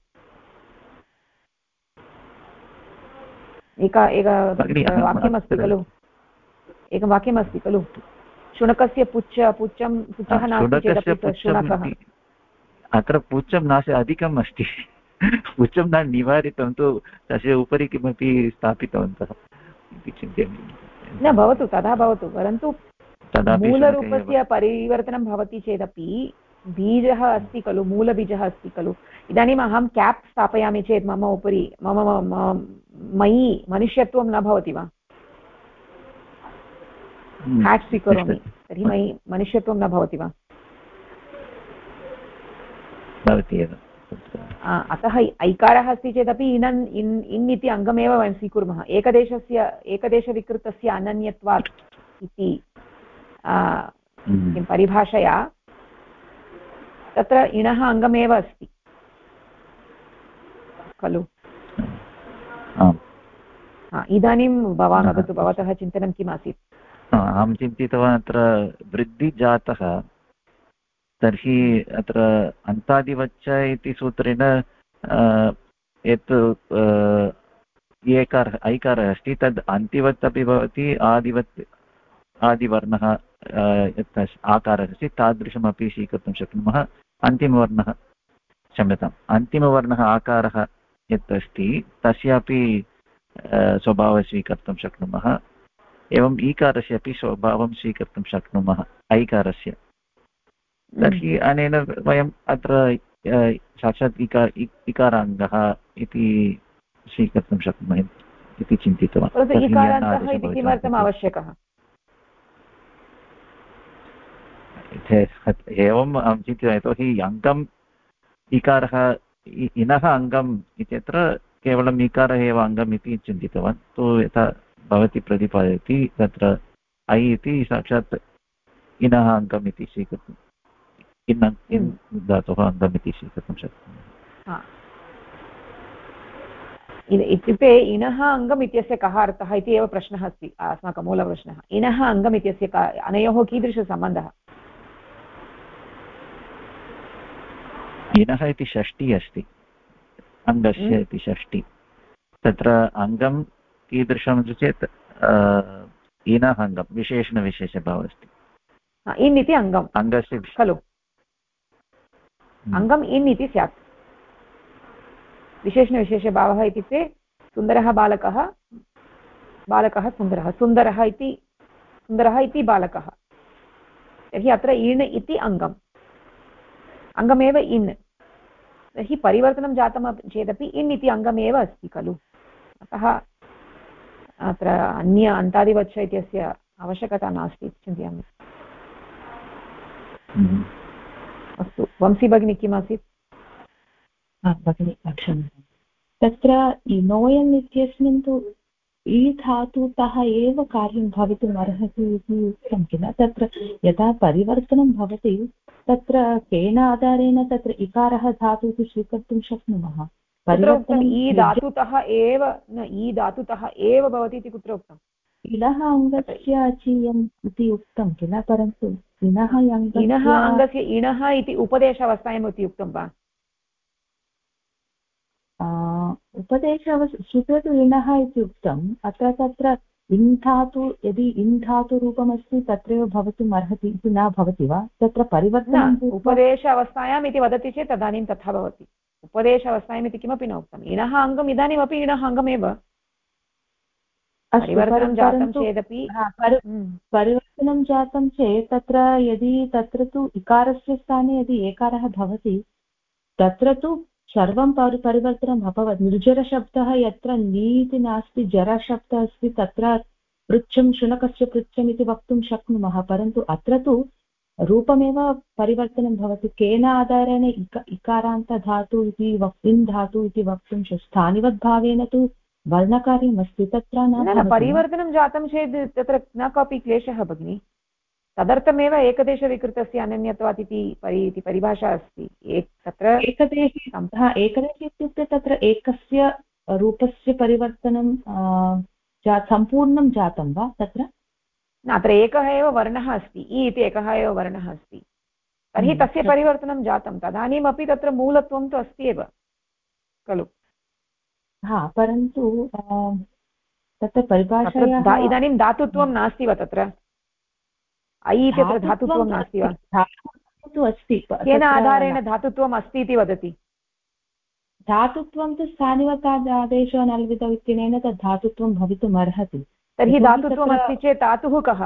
वाक्यमस्ति खलु एकं वाक्यमस्ति खलु शुनकस्य पुच्छः नास्ति चेदपि शुनकः अत्र पुच्छं नास्ति अधिकम् अस्ति पुच्छं न निवारितं तु तस्य उपरि किमपि स्थापितवन्तः इति चिन्तयामि न भवतु तथा भवतु परन्तु मूलरूपस्य परिवर्तनं भवति चेदपि बीजः अस्ति खलु मूलबीजः अस्ति खलु इदानीम् अहं केप् स्थापयामि चेत् मम उपरि मयि मनुष्यत्वं न भवति वा हेट् स्वीकरोमि तर्हि मयि मनुष्यत्वं न भवति वा भवति एव अतः ऐकारः अस्ति चेदपि इन् इति अङ्गमेव वयं स्वीकुर्मः एकदेशविकृतस्य अनन्यत्वात् इति किं परिभाषया तत्र इणः अङ्गमेव अस्ति खलु इदानीं भवान् वदतु भवतः चिन्तनं किम् आसीत् अहं चिन्तितवान् अत्र वृद्धिजातः तर्हि अत्र अन्तादिवच्च इति सूत्रेण यत् ऐकारः अस्ति तद् अन्तिवत् अपि भवति आदिवर्णः यत् आकारः अस्ति तादृशमपि स्वीकर्तुं शक्नुमः अन्तिमवर्णः क्षम्यताम् अन्तिमवर्णः आकारः यत् अस्ति तस्यापि स्वभावं स्वीकर्तुं शक्नुमः एवम् ईकारस्य अपि स्वभावं स्वीकर्तुं शक्नुमः ऐकारस्य तर्हि अनेन वयम् अत्र साक्षात् इकाराङ्गः इति स्वीकर्तुं शक्नुमः इति चिन्तितवान् किमर्थम् आवश्यकः एवम् अहं चिन्तितवान् यतोहि अङ्गम् इकारः इनः अङ्गम् इत्यत्र केवलम् इकारः एव अङ्गम् इति चिन्तितवान् तु यथा भवती प्रतिपादयति तत्र ऐ इति साक्षात् इनः अङ्गम् इति स्वीकर्तुं इन् धातोः अङ्गम् इति स्वीकर्तुं शक्नुमः। इत्युक्ते इणः अङ्गम् इत्यस्य कः अर्थः इति एव प्रश्नः अस्ति अस्माकं मूलप्रश्नः। इणः अङ्गम् इत्यस्य अनयोः कीदृशसम्बन्धः? इणः इति षष्टिः अस्ति, अङ्गस्य इति षष्टिः। तत्र अङ्गं कीदृशम् इति चेत् इणः अङ्गं विशेषणविशेषभावः अस्ति। इन् इति अङ्गम् अङ्गस्य खलु, अङ्गम् इन् इति स्यात्। विशेषणविशेषभावः इत्युक्ते सुन्दरः बालकः, बालकः सुन्दरः, सुन्दरः इति बालकः। तर्हि अत्र इण् इति अङ्गम्, अङ्गमेव इन्। तर्हि परिवर्तनं जातं चेदपि इन् इति अङ्गमेव अस्ति खलु। अतः अत्र अन्य अन्तादिवच्छ इत्यस्य आवश्यकता नास्ति इति चिन्तयामि। अस्तु, वंशी भगिनी किम् आसीत्? भगिनी क्षम्यतां, तत्र नोयन् इत्यस्मिन् तु ई धातुतः एव कार्यं भवितुम् अर्हति इति उक्तं किल। तत्र यदा परिवर्तनं भवति तत्र केन आधारेण तत्र इकारः धातु इति स्वीकर्तुं शक्नुमः? ई धातुतः एव न, ई धातुतः एव भवति इति कुत्र उक्तम्? इणः अङ्गस्य अचीयम् इति उक्तं किल, परन्तु इणः अङ्गस्य इणः इति उपदेशावस्थायाम् इति उक्तं वा? श्रुते तु इणः इति उक्तम्। अत्र तत्र इन् धातु, यदि इन् धातुरूपमस्ति तत्रैव भवितुम् अर्हति इति न भवति वा? तत्र परिवर्तनम् उपदेश अवस्थायाम् इति वदति चेत् तदानीं तथा भवति। उपदेश अवस्थायाम् इति किमपि न उक्तम्। इणः अङ्गम् इदानीमपि इणः अङ्गमेव। परिवर्तनं जातं चेदपि परिवर्तनं जातं चेत् तत्र यदि तत्र तु इकारस्य स्थाने यदि एकारः भवति तत्र तु सर्वं परिवर्तनम् अभवत्। निर्जरशब्दः यत्र नीति नास्ति, जरशब्दः अस्ति, तत्र पृच्छं शुनकस्य पृच्छम् इति वक्तुं शक्नुमः, परन्तु अत्र तु रूपमेव परिवर्तनं भवति। केन आधारेण इकारान्तधातु इति इन् धातु इति वक्तुं स्थानिवद्भावेन तु वर्णकार्यम् अस्ति, तत्र न परिवर्तनं जातं चेत् तत्र न कोऽपि क्लेशः भगिनि। तदर्थमेव एकदेशविकृतस्य अनन्यत्वात् इति परिभाषा अस्ति। तत्र एकदेशी इत्युक्ते तत्र एकस्य रूपस्य परिवर्तनं सम्पूर्णं जातं वा? तत्र अत्र एकः एव वर्णः अस्ति, इ इति एकः एव वर्णः अस्ति, तर्हि तस्य परिवर्तनं जातं। तदानीमपि तत्र मूलत्वं तु अस्ति एव खलु। परन्तु तत्र परिभाषायाः इदानीं धातुत्वं नास्ति वा? तत्र ऐ इत्यत्र धातुत्वं नास्ति वा? धातुत्वं अस्ति। केन आधारेण धातुत्वम् अस्ति इति वदति? धातुत्वं तु स्थानिवतादेशो नल्विदौ इत्यनेन तद् धातुत्वं भवितुम् अर्हति। तर्हि धातुत्वम् अस्ति चेत् धातुः कः?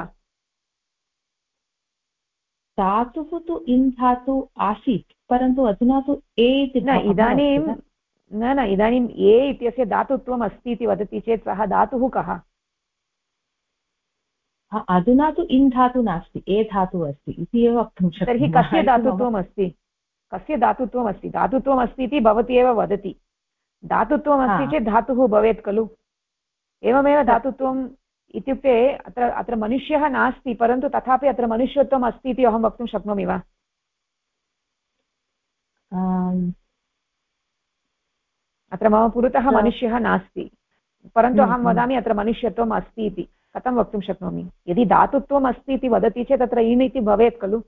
धातुः तु इन् धातु आसीत्, परन्तु अधुना तु ए इति इदानीम् ए इत्यस्य धातुत्वम् अस्ति इति वदति चेत् सः धातुः कः? अधुना तु इन् धातु नास्ति, ए धातुः अस्ति इति एव वक्तुं शक्यते। तर्हि कस्य धातुत्वम् अस्ति? कस्य धातुत्वम् अस्ति? धातुत्वम् अस्ति इति भवती एव वदति। धातुत्वम् अस्ति चेत् धातुः भवेत् खलु। एवमेव धातुत्वम् इत्युक्ते अत्र मनुष्यः नास्ति, परन्तु तथापि अत्र मनुष्यत्वम् अस्ति इति अहं वक्तुं शक्नोमि वा? अत्र मम पुरतः मनुष्यः नास्ति, परन्तु अहं वदामि अत्र मनुष्यत्वम् अस्ति इति। कथं वक्तुं शक्नोमि? यदि धातुत्वम् अस्ति इति वदति चेत् तत्र इन् इति भवेत् खलु।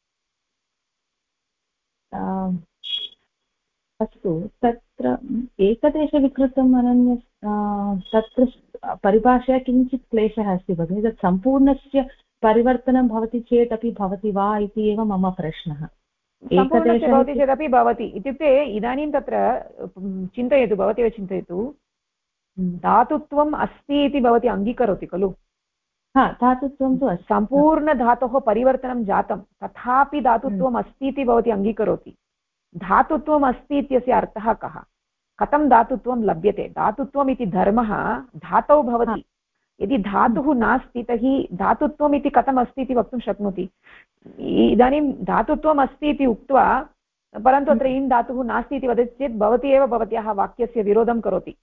अस्तु, तत्र एकदेशविकृतम् अनन्य तत्र परिभाषया किञ्चित् क्लेशः अस्ति भगिनि। तत् सम्पूर्णस्य परिवर्तनं भवति चेदपि भवति वा इति एव मम प्रश्नः। सम्पूर्णस्य भवति चेदपि भवति इत्युक्ते इदानीं तत्र चिन्तयतु, भवती एव चिन्तयतु, धातुत्वम् अस्ति इति भवती अङ्गीकरोति खलु। धातुत्वं तु अस्ति, सम्पूर्णधातोः परिवर्तनं जातं, तथापि धातुत्वम् अस्ति इति भवती अङ्गीकरोति। धातुत्वम् अस्ति इत्यस्य अर्थः कः? कथं धातुत्वं लभ्यते? धातुत्वम् इति धर्मः धातौ भवति। यदि धातुः नास्ति तर्हि धातुत्वम् इति कथम् अस्ति इति वक्तुं शक्नोति? इदानीं धातुत्वम् अस्ति इति उक्त्वा परन्तु अत्र इन् धातुः नास्ति इति वदति चेत् भवती एव भवत्याः वाक्यस्य विरोधं करोति।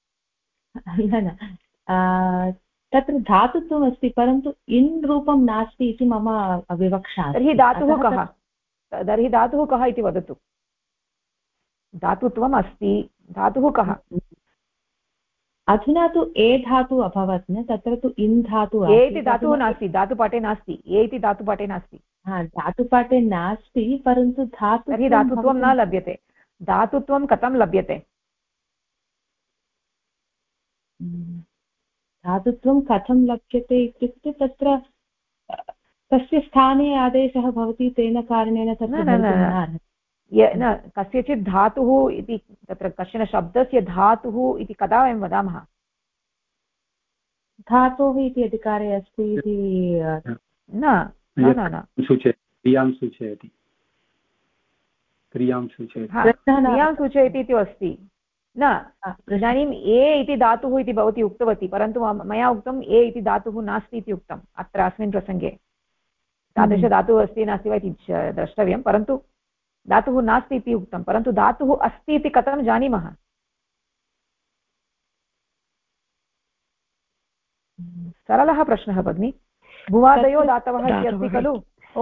तत्र धातुत्वम् अस्ति परन्तु इन् रूपं नास्ति इति मम विवक्षा। तर्हि धातुः कः? तर्हि धातुः कः इति वदतु। धातुत्वम् अस्ति, धातुः कः? अधुना तु ए धातु अभवत् न, तत्र तु इन् धातु ए इति धातुः नास्ति, धातुपाठे नास्ति, ए इति धातुपाठे नास्ति। धातुपाठे नास्ति, परन्तु तर्हि धातुत्वं न लभ्यते। धातुत्वं कथं लभ्यते? धातुत्वं कथं लभ्यते इत्युक्ते तत्र कस्य स्थाने आदेशः भवति तेन कारणेन तत्र न कस्यचित् धातुः इति, तत्र कश्चन शब्दस्य धातुः इति कदा वयं वदामः? धातोः इति अधिकारे अस्ति इति न क्रियां सूचयति, क्रियां सूचयति इति अस्ति न। इदानीम् ए इति धातुः इति भवती उक्तवती, परन्तु मया उक्तम् ए इति धातुः नास्ति इति उक्तम् अत्र अस्मिन् प्रसङ्गे। तादृशधातुः अस्ति नास्ति वा इति द्रष्टव्यं, परन्तु धातुः नास्ति इति उक्तं, परन्तु धातुः अस्ति इति कथं जानीमः? सरलः प्रश्नः भगिनि। भुवादयो दातवः इति अस्ति खलु?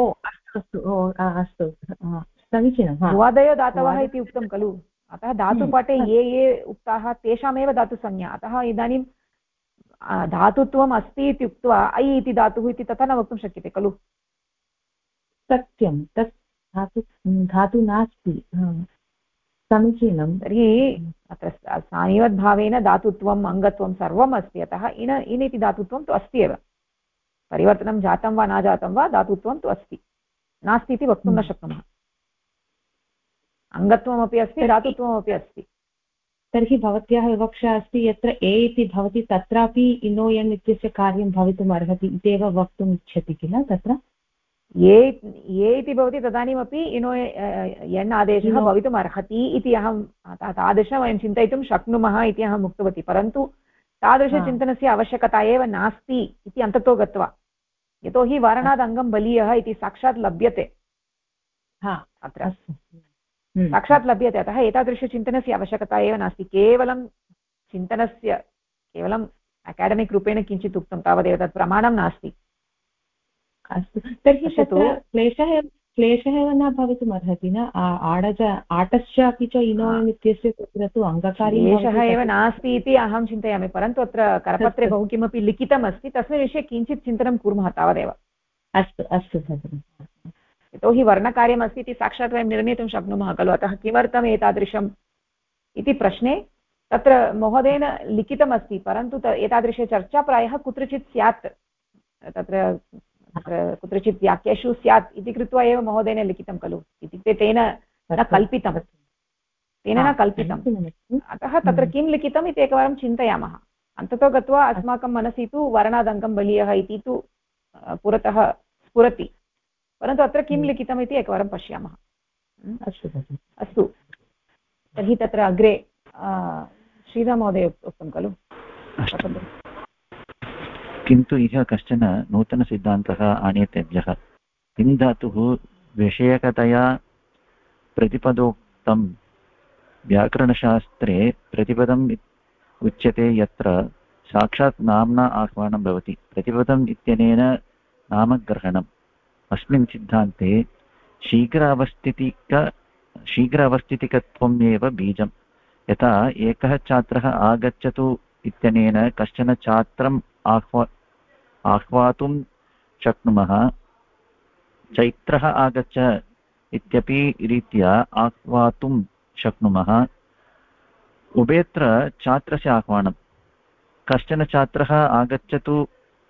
अस्तु समीचीनं। भुवादयो दातवः इति उक्तं खलु? अतः धातुपाठे ये उक्ताः तेषामेव धातुसंज्ञा। अतः इदानीं धातुत्वम् अस्ति इति उक्त्वा ऐ इति धातुः इति तथा न वक्तुं शक्यते खलु? सत्यं, तत् धातु नास्ति। समीचीनं। तर्हि अत्र सानिवद्भावेन धातुत्वम् अङ्गत्वं सर्वम् अस्ति, अतः इन् इति धातुत्वं तु अस्ति एव। परिवर्तनं जातं वा न जातं वा धातुत्वं तु अस्ति, नास्ति इति वक्तुं न शक्नुमः। अङ्गत्वमपि अस्ति, धातुत्वमपि अस्ति। तर्हि भवत्याः विवक्षा अस्ति यत्र ए इति भवति तत्रापि इनो यन् इत्यस्य कार्यं भवितुम् अर्हति इत्येव वक्तुम् इच्छति किल? तत्र ये इति भवति तदानीमपि इनो यन् आदेशः भवितुम् अर्हति इति अहं तादृशं वयं चिन्तयितुं शक्नुमः इति अहम् उक्तवती, परन्तु तादृशचिन्तनस्य आवश्यकता एव नास्ति इति अन्ततो गत्वा, यतोहि वर्णाद् अङ्गं बलीयः इति साक्षात् लभ्यते अत्र, साक्षात् लभ्यते। अतः एतादृशचिन्तनस्य आवश्यकता एव नास्ति। केवलं चिन्तनस्य, केवलं अकाडेमिक् रूपेण किञ्चित् उक्तं तावदेव, तत् प्रमाणं नास्ति। अस्तु, तर्हि तत्र क्लेशः एव न भवितुम् अर्हति न? आटश्च अपि च इनो इत्यस्य तत्र तु अङ्गकार्यं क्लेशः एव नास्ति इति अहं चिन्तयामि, परन्तु अत्र करपत्रे बहु किमपि लिखितम् अस्ति, तस्मिन् विषये किञ्चित् चिन्तनं कुर्मः तावदेव। अस्तु अस्तु भगिनि। यतोहि वर्णकार्यम् अस्ति इति साक्षात् वयं निर्णेतुं शक्नुमः खलु, अतः किमर्थम् एतादृशम् इति प्रश्ने तत्र महोदयेन लिखितमस्ति, परन्तु एतादृशचर्चा प्रायः कुत्रचित् स्यात्, तत्र कुत्रचित् वाक्येषु स्यात् इति कृत्वा एव महोदयेन लिखितं खलु, इत्युक्ते तेन न कल्पितं, अतः तत्र किं लिखितम् इति एकवारं चिन्तयामः। अन्ततो गत्वा अस्माकं मनसि तु वर्णादङ्गं बलीयः इति तु पुरतः स्फुरति, परन्तु अत्र किं लिखितम् इति एकवारं पश्यामः। अस्तु, तर्हि तत्र अग्रे श्रीधरमहोदय उक्तं खलु। किन्तु इह कश्चन नूतनसिद्धान्तः आनीतव्यः। इन् धातुः विषयकतया प्रतिपदोक्तं व्याकरणशास्त्रे प्रतिपदम् उच्यते यत्र साक्षात् नाम्ना आह्वानं भवति। प्रतिपदम् इत्यनेन नामग्रहणम्। अस्मिन् सिद्धान्ते शीघ्र अवस्थितिकत्वम् एव बीजं। यथा एकः छात्रः आगच्छतु इत्यनेन कश्चन छात्रम् आह्वातुं शक्नुमः। चैत्रः आगच्छ इत्यपि रीत्या आह्वातुं शक्नुमः। उभयत्र छात्रस्य आह्वानं। कश्चन छात्रः आगच्छतु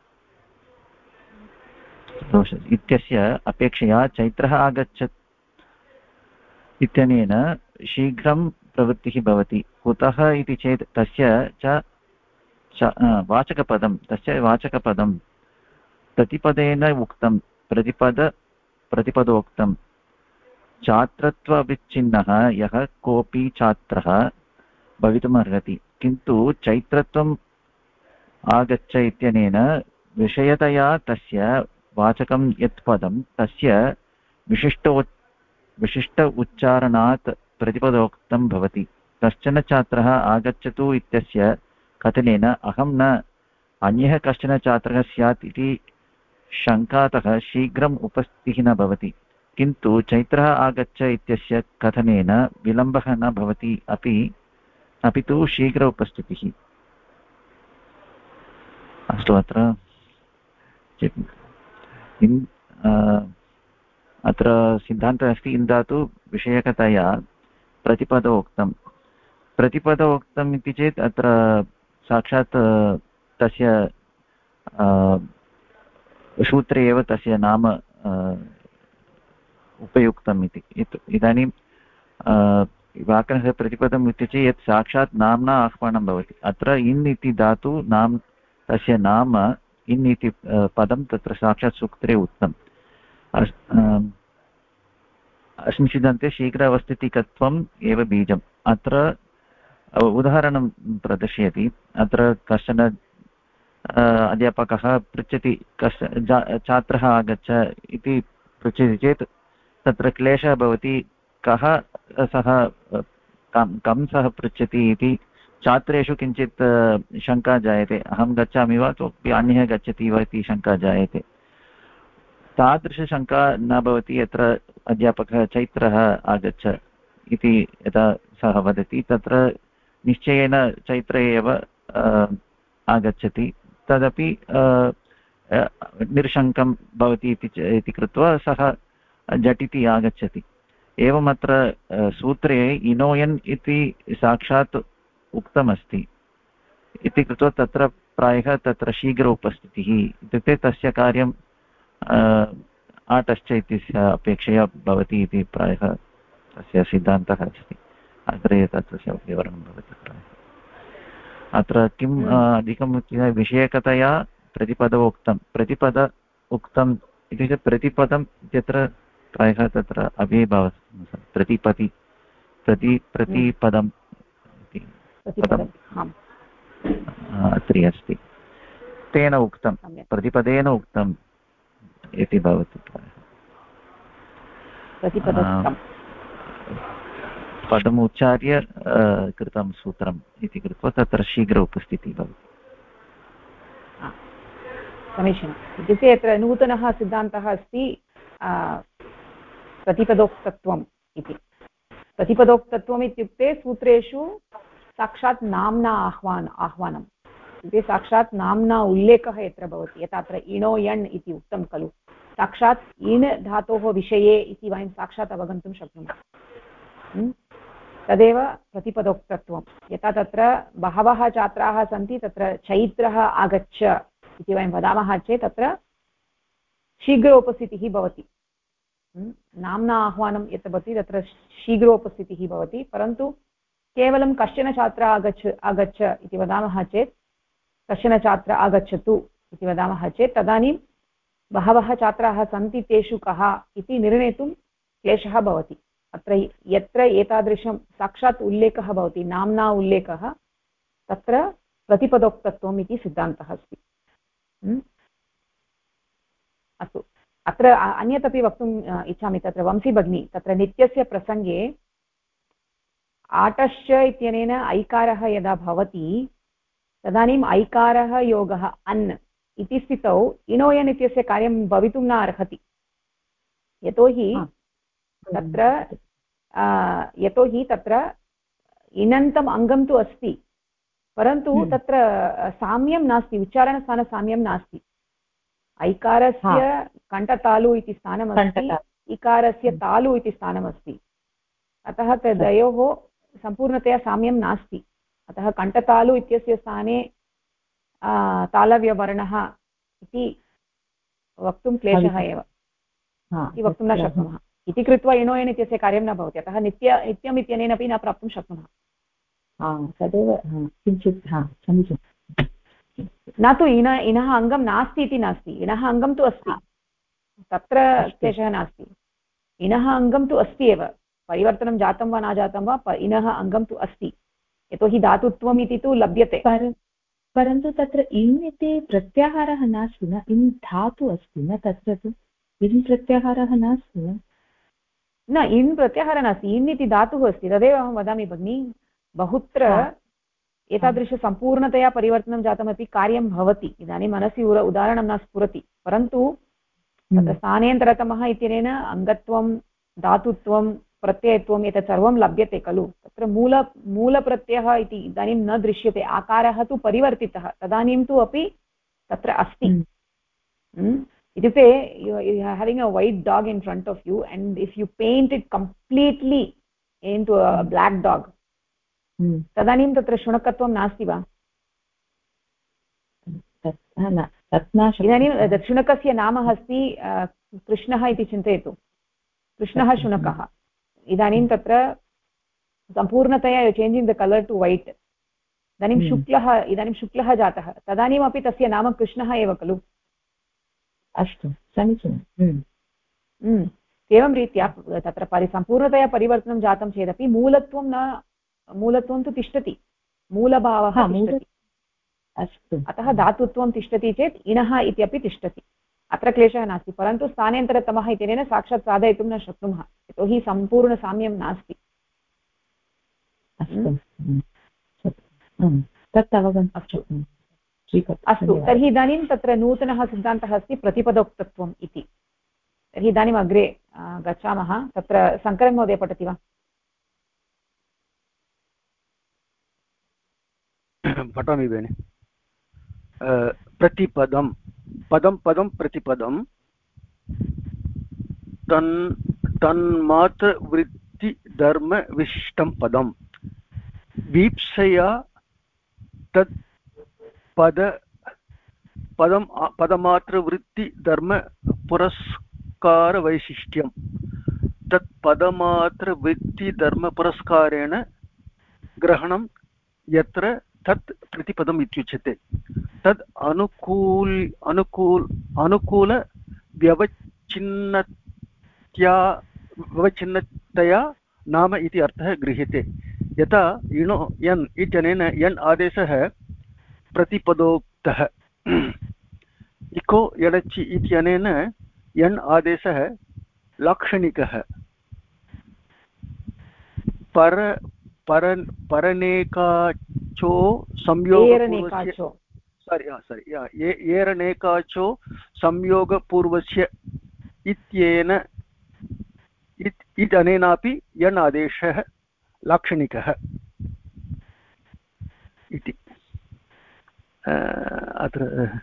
इत्यस्य अपेक्षया चैत्रः आगच्छत् इत्यनेन शीघ्रं प्रवृत्तिः भवति। कुतः इति चेत् तस्य वाचकपदं प्रतिपदेन उक्तं, प्रतिपदोक्तं। छात्रत्वाभिच्छिन्नः यः कोऽपि छात्रः भवितुमर्हति, किन्तु चैत्रत्वम् आगच्छ इत्यनेन विषयतया तस्य वाचकं यत् पदं तस्य विशिष्ट उच्चारणात् प्रतिपदोक्तं भवति। कश्चन छात्रः आगच्छतु इत्यस्य कथनेन अहं न अन्यः कश्चन छात्रः स्यात् इति शङ्कातः शीघ्रम् उपस्थितिः न भवति। किन्तु चैत्रः आगच्छ इत्यस्य कथनेन विलम्बः न भवति अपि तु शीघ्र उपस्थितिः। अस्तु, अत्र अत्र सिद्धान्तः अस्ति इन् धातु विषयकतया प्रतिपदोक्तं। प्रतिपदोक्तम् इति चेत् अत्र साक्षात् तस्य सूत्रे एव तस्य नाम उपयुक्तम् इति। इदानीं व्याकरणस्य प्रतिपदम् इत्युक्ते यत् साक्षात् नाम्ना आह्वानं भवति। अत्र इन् इति धातु तस्य नाम इन् इति पदं तत्र साक्षात् सूत्रे उक्तम्। अस्मिन् सिद्धान्ते शीघ्र अवस्थितिकत्वम् एव बीजम्। अत्र उदाहरणं प्रदर्शयति। अत्र कश्चन अध्यापकः पृच्छति, छात्रः आगच्छ इति पृच्छति चेत् तत्र क्लेशः भवति। कः सः, कं सः पृच्छति इति छात्रेषु किञ्चित् शङ्का जायते। अहं गच्छामि वा कोऽपि अन्यः गच्छति वा इति शङ्का जायते। तादृशशङ्का न भवति यत्र अध्यापकः चैत्रः आगच्छ इति यदा सः वदति तत्र निश्चयेन चैत्र एव आगच्छति, तदपि निर्शङ्कं भवति इति कृत्वा सः झटिति आगच्छति। एवमत्र सूत्रे इनोयन् इति साक्षात् उक्तमस्ति इति कृत्वा तत्र प्रायः तत्र शीघ्र उपस्थितिः इत्युक्ते तस्य कार्यं आटश्च इत्यस्य अपेक्षया भवति इति प्रायः तस्य सिद्धान्तः अस्ति। अग्रे तस्य विवरणं भवति प्रायः। अत्र किम् अधिकं विषयकतया प्रतिपद उक्तम् इत्युक्ते प्रतिपदम् इत्यत्र प्रायः तत्र अव्ययभावः प्रतिपदम् इति अत्र अस्ति। तेन उक्तं, प्रतिपदेन उक्तम् इति भवति प्रायः। पदम् उच्चार्य कृतं सूत्रम् इति कृत्वा तत्र शीघ्र उपस्थितिः भवति। समीचीनम्। इत्युक्ते अत्र नूतनः सिद्धान्तः अस्ति प्रतिपदोक्तत्वम् इति। प्रतिपदोक्तत्वम् इत्युक्ते सूत्रेषु साक्षात् नाम्ना आह्वानम् इति, साक्षात् नाम्ना उल्लेखः यत्र भवति। यथा अत्र इणो यण् इति उक्तं खलु, साक्षात् इण् धातोः विषये इति वयं साक्षात् अवगन्तुं शक्नुमः। तदेव प्रतिपदोक्तत्वं। यथा तत्र बहवः छात्राः सन्ति, तत्र चैत्रः आगच्छ इति वयं वदामः चेत् तत्र शीघ्रोपस्थितिः भवति। नाम्ना आह्वानं यत् भवति तत्र शीघ्रोपस्थितिः भवति। परन्तु केवलं कश्चन छात्रः आगच्छ इति वदामः चेत्, कश्चन छात्रः आगच्छतु इति वदामः चेत् तदानीं बहवः छात्राः सन्ति, तेषु कः इति निर्णेतुं क्लेशः भवति। अत्र यत्र एतादृशं साक्षात् उल्लेखः भवति, नाम्ना उल्लेखः, तत्र प्रतिपदोक्तत्वम् इति सिद्धान्तः अस्ति। अस्तु, अत्र अन्यत् अपि वक्तुम् इच्छामि। तत्र वंशी भगिनी तत्र नित्यस्य प्रसङ्गे आटश्च इत्यनेन ऐकारः यदा भवति तदानीम् ऐकारः योगः अन् इति स्थितौ इणोयन् इत्यस्य कार्यं भवितुं न अर्हति। यतोहि तत्र इणन्तम् अङ्गं तु अस्ति, परन्तु तत्र साम्यं नास्ति, उच्चारणस्थानसाम्यं नास्ति। ऐकारस्य कण्ठतालु इति स्थानमस्ति, इकारस्य तालु इति स्थानमस्ति। अतः तयोः सम्पूर्णतया साम्यं नास्ति। अतः कण्ठतालु इत्यस्य स्थाने तालव्यवर्णः इति वक्तुं क्लेशः एव, इति वक्तुं न शक्नुमः। इति कृत्वा इणोयन् इत्यस्य कार्यं न भवति। अतः नित्यम् इत्यनेन अपि न प्राप्तुं शक्नुमः। तदेव किञ्चित् समीचीनं। न तु इणः अङ्गं नास्ति इति नास्ति, इणः अङ्गं तु अस्ति, तत्र क्लेशः नास्ति। इणः अङ्गं तु अस्ति एव, परिवर्तनं जातं वा न जातं वा, इणः अङ्गं तु अस्ति, यतोहि धातुत्वम् इति तु लभ्यते। परन्तु तत्र इन् इति प्रत्याहारः नास्ति न, इन् धातु अस्ति न, तत्र तु इन् प्रत्याहारः नास्ति न, इन् प्रत्याहारः नास्ति, इन् इति धातुः अस्ति। तदेव अहं वदामि भगिनि, बहुत्र एतादृशसम्पूर्णतया परिवर्तनं जातमपि कार्यं भवति। इदानीं मनसि उदाहरणं न स्फुरति, परन्तु तत्र स्थानेन्तरतमः इत्यनेन अङ्गत्वं धातुत्वं प्रत्ययत्वम् एतत् सर्वं लभ्यते खलु तत्र मूलप्रत्ययः इति इदानीं न दृश्यते आकारः तु परिवर्तितः तदानीं तु अपि तत्र अस्ति इत्युक्ते having a white dog in front of you and if you paint it completely into a black dog तदानीं तत्र शुनकत्वं नास्ति वा इदानीं शुनकस्य नाम अस्ति कृष्णः इति चिन्तयतु कृष्णः शुनकः इदानीं तत्र सम्पूर्णतया changing the colour to white इदानीं शुक्लः जातः तदानीमपि तस्य नाम कृष्णः एव खलु अस्तु समीचीनम् एवं रीत्या तत्र सम्पूर्णतया परिवर्तनं जातं चेदपि मूलत्वं तु तिष्ठति मूलभावः तिष्ठति अस्तु अतः धातुत्वं तिष्ठति चेत् इणः इत्यपि तिष्ठति अत्र क्लेशः नास्ति परन्तु स्थानेन्तरतमः इत्यनेन साक्षात् साधयितुं न शक्नुमः यतोहि सम्पूर्णसाम्यं नास्ति तत् अवगन्तुं अस्तु तर्हि इदानीं तत्र नूतनः सिद्धान्तः अस्ति प्रतिपदोक्तत्वम् इति तर्हि इदानीम् अग्रे गच्छामः तत्र शङ्करन् महोदय पठति वा पठामि भगिनि प्रतिपदं पदं पदं प्रतिपदं तन्मात्रवृत्तिधर्मविशिष्टं पदं वीप्सया तत् पदमात्रवृत्तिधर्मपुरस्कारवैशिष्ट्यं तत् पदमात्रवृत्तिधर्मपुरस्कारेण ग्रहणं यत्र तत् प्रतिपदम् इत्युच्यते तद् व्यवच्छिन्नतया नाम इति अर्थः गृह्यते यथा इणो यन् इत्यनेन यन् आदेशः प्रतिपदोक्तः इको यडचि इत्यनेन यन् आदेशः लाक्षणिकः परनेकाचो संयोगपूर्वस्य एरनेकाचो संयोगपूर्वस्य इत्यनेनापि यन् आदेशः लाक्षणिकः इति अत्र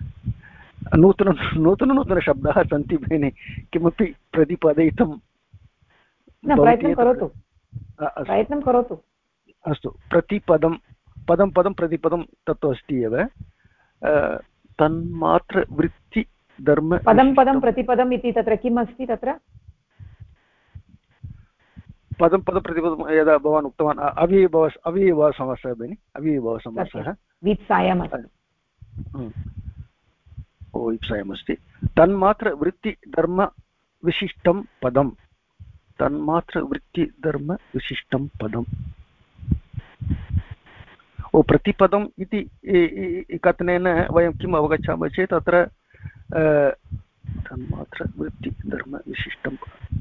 नूतनशब्दाः सन्ति भगिनि किमपि प्रतिपादयितुं प्रयत्नं करोतु अस्तु प्रतिपदं पदं पदं प्रतिपदं तत्तु अस्ति एव तन्मात्रवृत्तिधर्म पदं पदं प्रतिपदम् इति तत्र किम् अस्ति तत्र पदं पदं प्रतिपदं यदा भवान् उक्तवान् अव्ययभावसमासः भगिनि अव्ययभावसमासः वीप्सायामस्ति तन्मात्रवृत्तिधर्मविशिष्टं पदं तन्मात्रवृत्तिधर्मविशिष्टं पदम् प्रतिपदम् इति कथनेन वयं किम् अवगच्छामः चेत् अत्र तन्मात्रवृत्तिधर्मविशिष्टं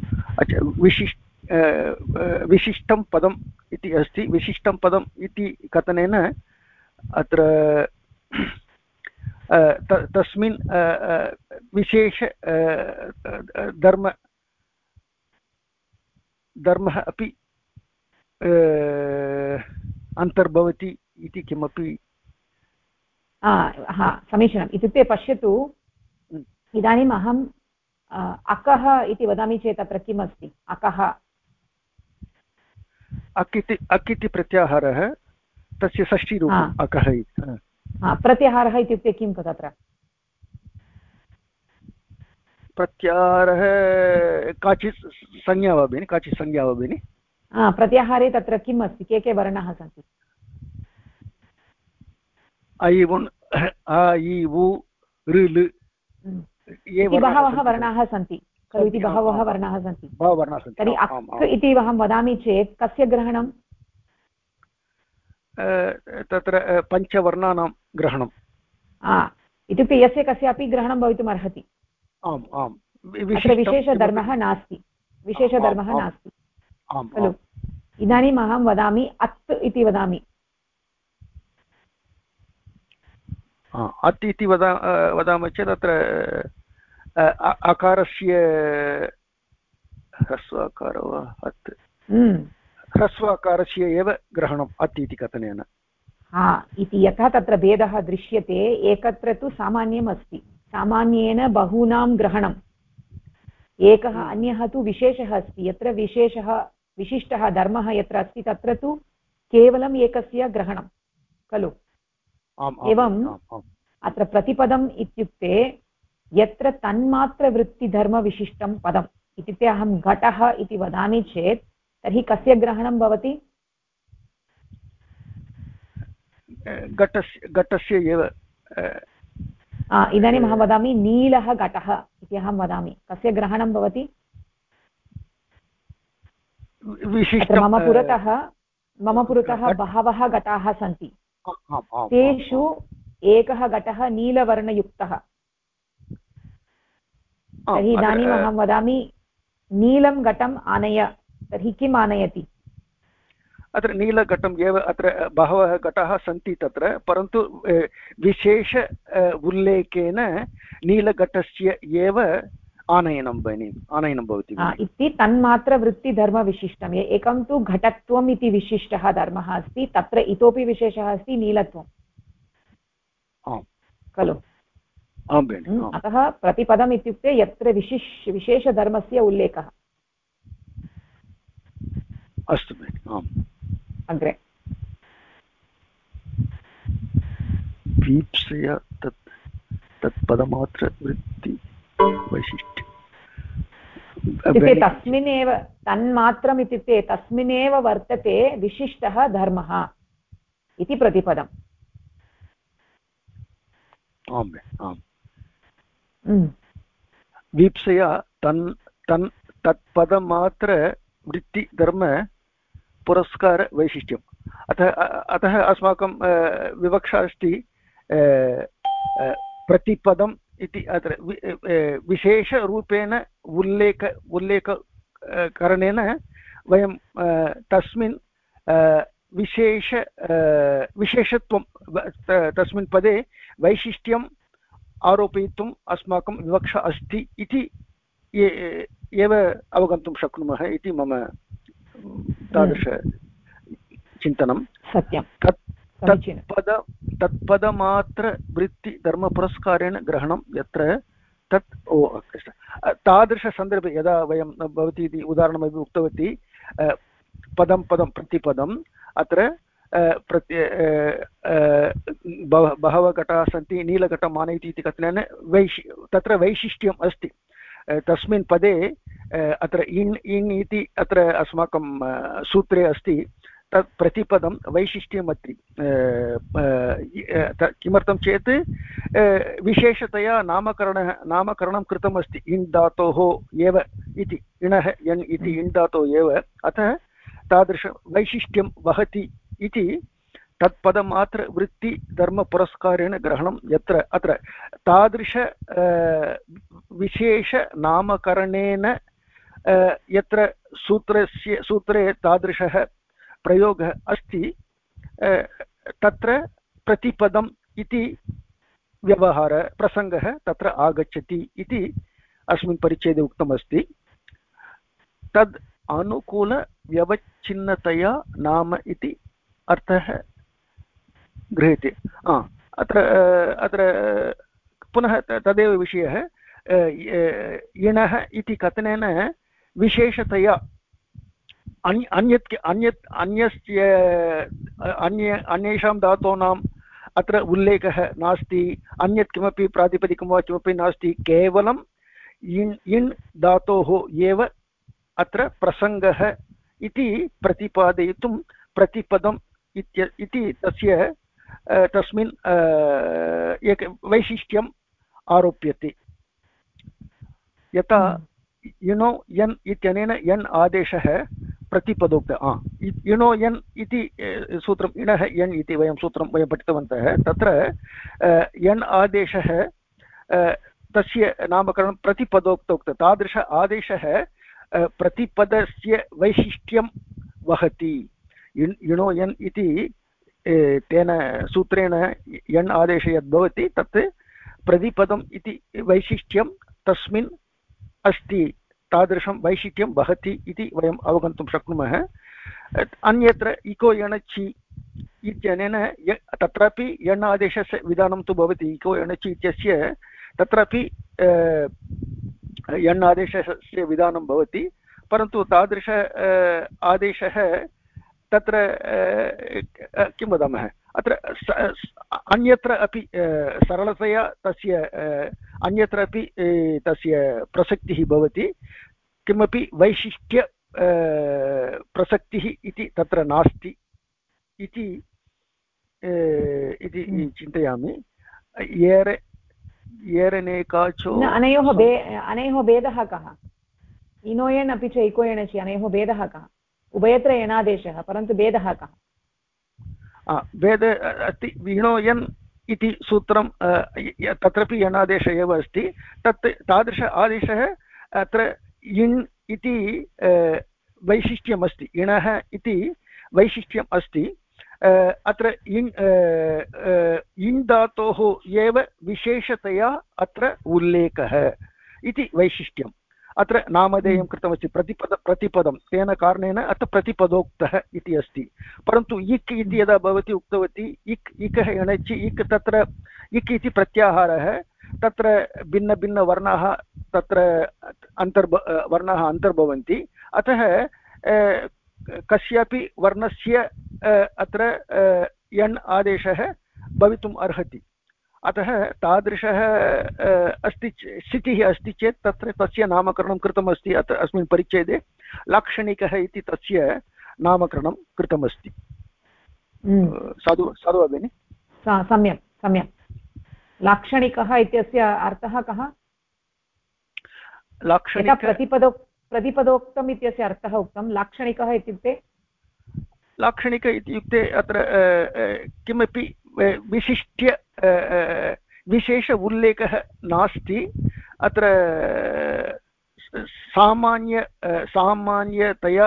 विशिष्टं पदम् इति अस्ति विशिष्टं पदम् इति कथनेन अत्र तस्मिन् विशेष धर्मः अपि अन्तर्भवति इति किमपि समीचीनम् इत्युक्ते पश्यतु इदानीम् अहम् अकः इति वदामि चेत् अत्र किम् अस्ति अकः अक् इति प्रत्याहारः तस्य षष्ठीरूपम् अकः प्रत्याहारः इत्युक्ते किं तत्र प्रत्याहारः काचित् संज्ञा वा भगिनि प्रत्याहारे तत्र किम् अस्ति के वर्णाः सन्ति ऐ उ ऋ बहवः वर्णाः सन्ति खलु इति बहवः वर्णाः सन्ति तर्हि अक् इति अहं वदामि चेत् कस्य ग्रहणं तत्र पञ्चवर्णानां ग्रहणम् इत्युक्ते यस्य कस्यापि ग्रहणं भवितुम् अर्हति आम् आम् विशेषधर्मः नास्ति खलु इदानीम् अहं वदामि अत् इति वदामि अत् इति वदामः चेत् अत्र अकारस्य ह्रस्वाकार वा अत् ह्रस्वाकारस्य एव ग्रहणम् अत् इति कथनेन इति यथा तत्र भेदः दृश्यते एकत्र तु सामान्यम् अस्ति सामान्येन बहूनां ग्रहणम् एकः अन्यः तु विशेषः अस्ति यत्र विशिष्टः धर्मः यत्र अस्ति तत्र तु केवलम् एकस्य ग्रहणं खलु एवम् अत्र प्रतिपदम् इत्युक्ते यत्र तन्मात्रवृत्तिधर्मविशिष्टं पदम् इत्युक्ते अहं घटः इति वदामि चेत् तर्हि कस्य ग्रहणं भवति घटस्य एव इदानीम् अहं वदामि नीलः घटः इति अहं वदामि कस्य ग्रहणं भवति मम पुरतः बहवः घटाः सन्ति तेषु एकः घटः नीलवर्णयुक्तः तर्हि इदानीम् अहं वदामि नीलं घटम् आनय तर्हि किम् आनयति अत्र नीलघटम् एव अत्र बहवः घटाः सन्ति तत्र परन्तु विशेष उल्लेखेन नीलघटस्य एव आनयनं भवति इति तन्मात्रवृत्तिधर्मविशिष्टम् एकं तु घटत्वम् इति विशिष्टः धर्मः अस्ति तत्र इतोपि विशेषः अस्ति नीलत्वं खलु अतः प्रतिपदम् इत्युक्ते यत्र विशेषधर्मस्य उल्लेखः अस्तु अग्रे वीप्सया तत्पदमात्रवृत्ति इत्युक्ते तस्मिन्नेव तन्मात्रम् इत्युक्ते तस्मिन्नेव वर्तते विशिष्टः धर्मः इति प्रतिपदम् वीप्सया तत्पदमात्र वृत्तिधर्म पुरस्कारवैशिष्ट्यम् अतः अस्माकं विवक्षा अस्ति प्रतिपदम् इति अत्र विशेषरूपेण उल्लेखकरणेन वयं तस्मिन् विशेषत्वं तस्मिन् पदे वैशिष्ट्यम् आरोपयितुम् अस्माकं विवक्षा अस्ति इति एव अवगन्तुं शक्नुमः इति मम तादृशचिन्तनं सत्यं तत्पदमात्रवृत्तिधर्मपुरस्कारेण ग्रहणं यत्र तत् तादृशसन्दर्भे यदा वयं भवती इति उदाहरणमपि उक्तवती पदं प्रतिपदम् अत्र बहवः घटाः सन्ति नीलघटम् आनयति इति कथनेन तत्र वैशिष्ट्यम् अस्ति तस्मिन् पदे अत्र इन् इति अत्र अस्माकं सूत्रे अस्ति तत् प्रतिपदं वैशिष्ट्यमस्ति किमर्थं चेत् विशेषतया नामकरणं कृतमस्ति इन् धातोः एव इति इणः यन् इति इन् धातोः एव अतः तादृशवैशिष्ट्यं वहति इति तत्पदमात्रवृत्तिधर्मपुरस्कारेण ग्रहणं यत्र अत्र तादृश विशेषनामकरणेन यत्र सूत्रे तादृशः प्रयोगः अस्ति तत्र प्रतिपदम् इति व्यवहारप्रसङ्गः तत्र आगच्छति इति अस्मिन् परिच्छेदे उक्तमस्ति तद् अनुकूलव्यवच्छिन्नतया नाम इति अर्थः गृह्यते अत्र पुनः तदेव विषयः इणः इति कथनेन विशेषतया अन्येषां धातूनाम् अत्र उल्लेखः नास्ति अन्यत् किमपि प्रातिपदिकं वा किमपि नास्ति केवलम् इण् धातोः एव अत्र प्रसङ्गः इति प्रतिपादयितुं प्रतिपदम् इति तस्य तस्मिन् एक वैशिष्ट्यम् आरोप्यते यथा इणो यन् इत्यनेन यन् आदेशः प्रतिपदोक्त इणो यन् इति सूत्रम् इणः यन् इति सूत्रं वयं पठितवन्तः तत्र यन् आदेशः तस्य नामकरणं प्रतिपदोक्तोक्त तादृश आदेशः प्रतिपदस्य वैशिष्ट्यं वहति इणो यन् इति तेन सूत्रेण यण् आदेशः यद् भवति तत् प्रतिपदम् इति वैशिष्ट्यं तस्मिन् अस्ति तादृशं वैशिष्ट्यं वहति इति वयम् अवगन्तुं शक्नुमः। अन्यत्र इको यणचि इत्यनेन तत्रापि यण् आदेशस्य विधानं तु भवति। इको यणचि इत्यस्य तत्रापि यण् आदेशस्य विधानं भवति, परन्तु तादृश आदेशः तत्र किं वदामः, अत्र अन्यत्र अपि सरलतया तस्य अन्यत्र अपि तस्य प्रसक्तिः भवति। किमपि वैशिष्ट्य प्रसक्तिः इति तत्र नास्ति इति चिन्तयामि। येरनेकाचो अनयोः भेदः कः? इनोयन् अपि च इकोयणचि अनयोः भेदः कः? उभयत्र यणादेशः, परन्तु भेदः कः? भेद अस्ति। विणोयन् इति सूत्रं तत्रापि यणादेश एव अस्ति। तत् तादृश आदेशः अत्र इण् इति वैशिष्ट्यमस्ति। इणः इति वैशिष्ट्यम् अस्ति। अत्र इण् धातोः एव विशेषतया अत्र उल्लेखः इति वैशिष्ट्यम्। अत्र नामधेयं कृतमस्ति प्रतिपदं, तेन कारणेन अत्र प्रतिपदोक्तः इति अस्ति। परन्तु इक् इति यदा भवती उक्तवती, इकः यणचि इक्, तत्र इक् इति प्रत्याहारः, तत्र भिन्नभिन्नवर्णाः तत्र वर्णाः अन्तर्भवन्ति। अतः कस्यापि वर्णस्य अत्र यण् आदेशः भवितुम् अर्हति। अतः तादृशः स्थितिः अस्ति चेत् तत्र तस्य नामकरणं कृतमस्ति। अत्र अस्मिन् परिच्छेदे लाक्षणिकः इति तस्य नामकरणं कृतमस्ति। साधु भगिनि? सम्यक् सम्यक्। लाक्षणिकः इत्यस्य अर्थः कः? प्रतिपदोक्तम् इत्यस्य अर्थः उक्तं। लाक्षणिकः इत्युक्ते लाक्षणिक इत्युक्ते अत्र किमपि विशिष्ट्य विशेष उल्लेखः नास्ति। अत्र सामान्यतया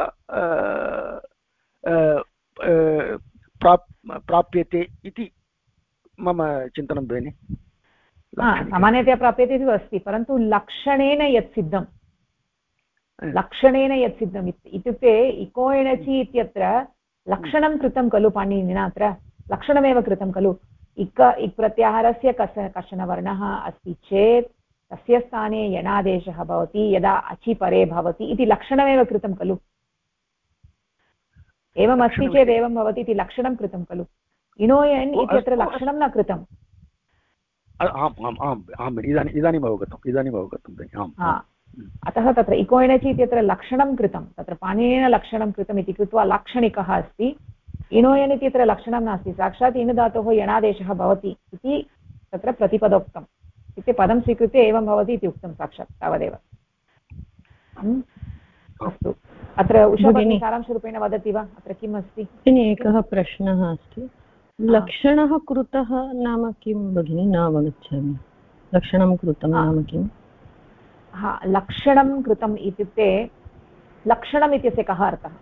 प्राप्यते इति मम चिन्तनं भगिनि। सामान्यतया प्राप्यते इति अस्ति, परन्तु लक्षणेन यत् सिद्धं, लक्षणेन यत् सिद्धम् इत्युक्ते इको एणचि इत्यत्र लक्षणं कृतं खलु पाणिनिना। अत्र लक्षणमेव कृतं खलु। इक् प्रत्याहारस्य कश्चन वर्णः अस्ति चेत् तस्य स्थाने यणादेशः भवति यदा अचि परे भवति इति लक्षणमेव कृतं खलु। एवमस्ति चेत् एवं भवति इति लक्षणं कृतं खलु। इणोयन् इत्यत्र लक्षणं न कृतम्। इदानीम् अवगतम्। अतः तत्र इको एणचि इत्यत्र लक्षणं कृतं, तत्र पाणिनिना लक्षणं कृतम् इति कृत्वा लाक्षणिकः अस्ति। इणोयन् इत्यत्र लक्षणं नास्ति, साक्षात् इण् धातोः यणादेशः भवति इति तत्र प्रतिपदोक्तम्। इत्युक्ते पदं स्वीकृत्य एवं भवति इति उक्तं साक्षात्, तावदेव। अस्तु, अत्र उषा भगिनी सारांशरूपेण वदति वा अत्र किम् अस्ति? एकः प्रश्नः अस्ति। लक्षणः कृतः नाम किं भगिनी? न अवगच्छामि। लक्षणं कृतं नाम किम्? लक्षणं कृतम् इत्युक्ते लक्षणम् इत्यस्य कः अर्थः?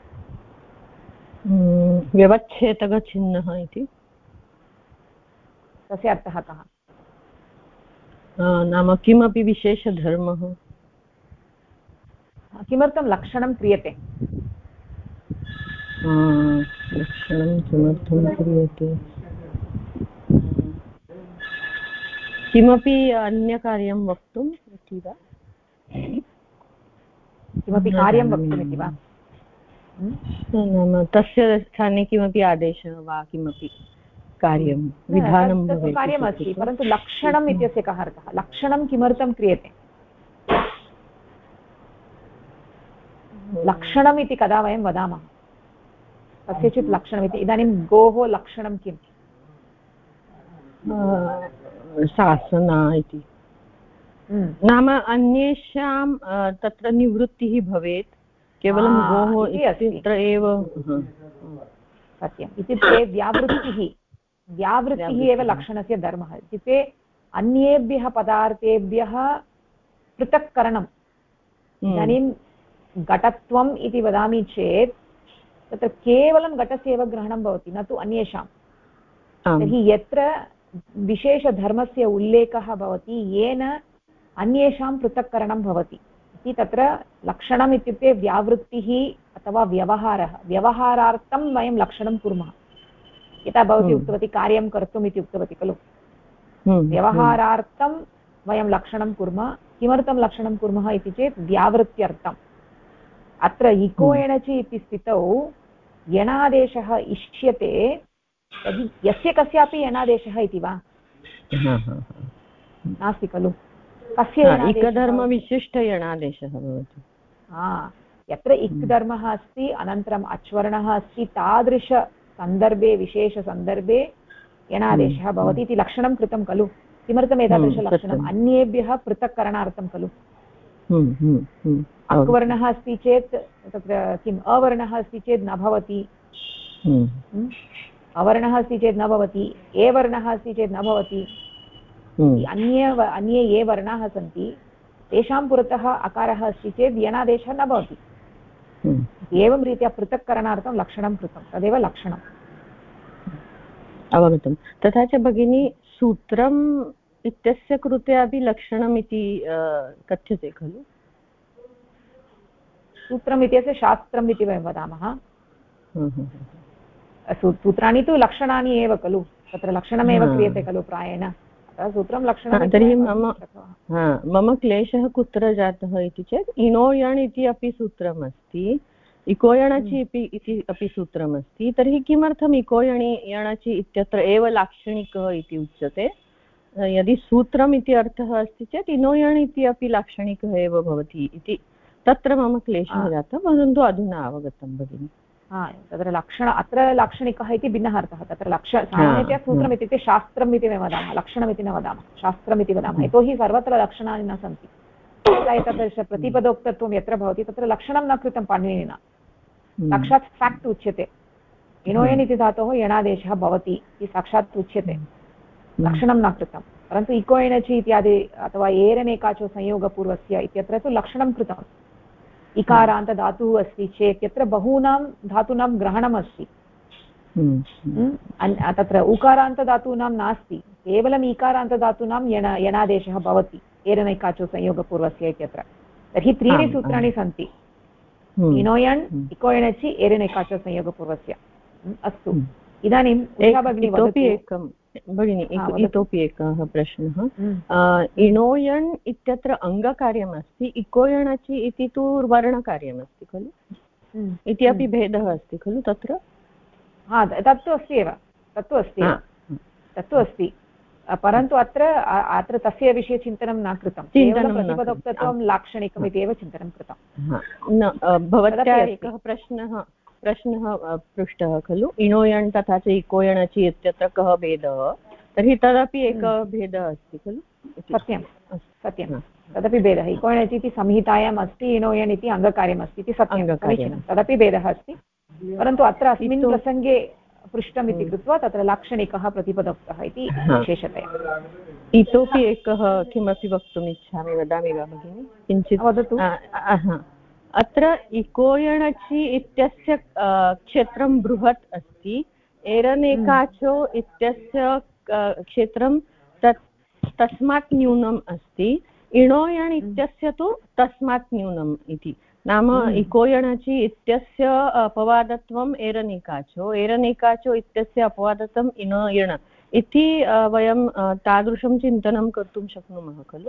व्यवच्छेदकचिह्नः इति। तस्य अर्थः कः? नाम किमपि विशेषधर्मः। किमर्थं लक्षणं क्रियते? लक्षणं किमर्थं क्रियते? किमपि अन्यकार्यं वक्तुम् इति वा? किमपि कार्यं वक्तुमिति वा? नाम तस्य स्थाने किमपि आदेशः वा किमपि कार्यं विधानं तत् कार्यमस्ति, परन्तु लक्षणम् इत्यस्य कः अर्थः? लक्षणं किमर्थं क्रियते? लक्षणम् इति कदा वयं वदामः कस्यचित् लक्षणमिति? इदानीं गोः लक्षणं किम्? शासना इति। नाम अन्येषां तत्र निवृत्तिः भवेत्, केवलं गोः इत्यत्र एव। सत्यम्। इत्युक्ते व्यावृत्तिः एव लक्षणस्य धर्मः। इत्युक्ते अन्येभ्यः पदार्थेभ्यः पृथक्करणम्। इदानीं घटत्वम् इति वदामि चेत् तत्र केवलं घटस्य एव ग्रहणं भवति, न तु अन्येषां। तर्हि यत्र विशेषधर्मस्य उल्लेखः भवति येन अन्येषां पृथक्करणं भवति इति तत्र लक्षणम् इत्युक्ते व्यावृत्तिः अथवा व्यवहारार्थं वयं लक्षणं कुर्मः। यथा भवती उक्तवती कार्यं कर्तुम् इति उक्तवती खलु, व्यवहारार्थं वयं लक्षणं कुर्मः। किमर्थं लक्षणं कुर्मः इति चेत् व्यावृत्त्यर्थम्। अत्र इको एणचि इति स्थितौ यणादेशः इष्यते तर्हि यस्य कस्यापि यणादेशः इति वा नास्ति खलु। कस्य एकधर्मविशिष्टयणादेशः भवति। यत्र इक्धर्मः अस्ति अनन्तरम् अच्वर्णः अस्ति तादृशसन्दर्भे विशेषसन्दर्भे यणादेशः भवति इति लक्षणं कृतं खलु। किमर्थम् एतादृशलक्षणम्? अन्येभ्यः पृथक्करणार्थं खलु। अक्वर्णः अस्ति चेत् तत्र किम् अवर्णः अस्ति चेत् न भवति, अवर्णः अस्ति चेत् न भवति, ए वर्णः अस्ति चेत् न भवति। अन्ये ये वर्णाः सन्ति तेषां पुरतः अकारः अस्ति चेत् यणादेशः न भवति। एवं रीत्या पृथक्करणार्थं लक्षणं कृतं, तदेव लक्षणम्। अवगतं। तथा च भगिनी सूत्रम् इत्यस्य कृते अपि लक्षणम् इति कथ्यते खलु। सूत्रम् इत्यस्य शास्त्रम् इति वयं वदामः। सूत्राणि तु लक्षणानि एव खलु, तत्र लक्षणमेव क्रियते खलु प्रायेण। सूत्रं लक्षणं। तर्हि मम क्लेशः कुत्र जातः इति चेत् इणोयण् इति अपि सूत्रमस्ति, इकोयणचि इति अपि सूत्रमस्ति। तर्हि किमर्थम् इकोयणि यणचि इत्यत्र एव लाक्षणिकः इति उच्यते? यदि सूत्रम् इति अर्थः अस्ति चेत् इणोयण् इति अपि लाक्षणिकः एव भवति इति तत्र मम क्लेशः जातः, परन्तु अधुना अवगतं भगिनि। तत्र अत्र लाक्षणिकः इति भिन्नः अर्थः। तत्र सामान्यतया सूत्रम् इत्युक्ते शास्त्रम् इति वयं वदामः, लक्षणमिति न वदामः, शास्त्रम् इति वदामः। यतोहि सर्वत्र लक्षणानि न सन्ति। एतादृश प्रतिपदोक्तत्वं यत्र भवति तत्र लक्षणं न कृतं पाणिनिना, साक्षात् फाक्ट् उच्यते। इणोयन् इति धातोः यणादेशः भवति इति साक्षात् उच्यते, लक्षणं न कृतं। परन्तु इको एणचि इत्यादि अथवा एरनेकाचो संयोगपूर्वस्य इत्यत्र तु लक्षणं कृतम्। इकारान्त धातुः अस्ति चेत् यत्र बहूनां धातूनां ग्रहणम् अस्ति, तत्र उकारान्तधातूनां नास्ति, केवलम् ईकारान्तधातूनां यणादेशः भवति एरनैकाचो संयोगपूर्वस्य इत्यत्र। तर्हि त्रीणि सूत्राणि सन्ति, इणोयण्, इको एणचि, एरनैकाचो संयोगपूर्वस्य। अस्तु, इदानीम् उषा भगिनी वदतु। भगिनि इतोपि एकः प्रश्नः। इणोयण् इत्यत्र अङ्गकार्यमस्ति, इकोयणचि इति तु वर्णकार्यमस्ति खलु, इति अपि भेदः अस्ति खलु तत्र? तत्तु अस्ति एव, तत्तु अस्ति। परन्तु अत्र तस्य विषये चिन्तनं न कृतं, केवलं प्रतिपदोक्तत्वं लाक्षणिकम् इति एव चिन्तनं कृतं। भवत्या एकः प्रश्नः पृष्टः खलु, इणोयण् तथा च इकोयणचि इत्यत्र कः भेदः? तर्हि तदपि एकः भेदः अस्ति खलु। सत्यं तदपि भेदः। इकोयणचि इति संहितायाम् अस्ति, इणोयण् इति अङ्गकार्यमस्ति इति सत्यं, समीचीनं, तदपि भेदः अस्ति। परन्तु अत्र अस्मिन् प्रसङ्गे पृष्टम् इति कृत्वा तत्र लाक्षणिकः प्रतिपदोक्तः इति विशेषतया। इतोपि एकः किमपि वक्तुम् इच्छामि, वदामि वा भगिनि? किञ्चित् वदतु। अत्र इकोयणचि इत्यस्य क्षेत्रं बृहत् अस्ति, एरनेकाचो इत्यस्य क्षेत्रं तस्मात् न्यूनम् अस्ति, इणोयण् इत्यस्य तु तस्मात् न्यूनम् इति। नाम इकोयणचि इत्यस्य अपवादत्वम् एरनेकाचो इत्यस्य अपवादत्वम् इणोयण् इति वयं तादृशं चिन्तनं कर्तुं शक्नुमः खलु।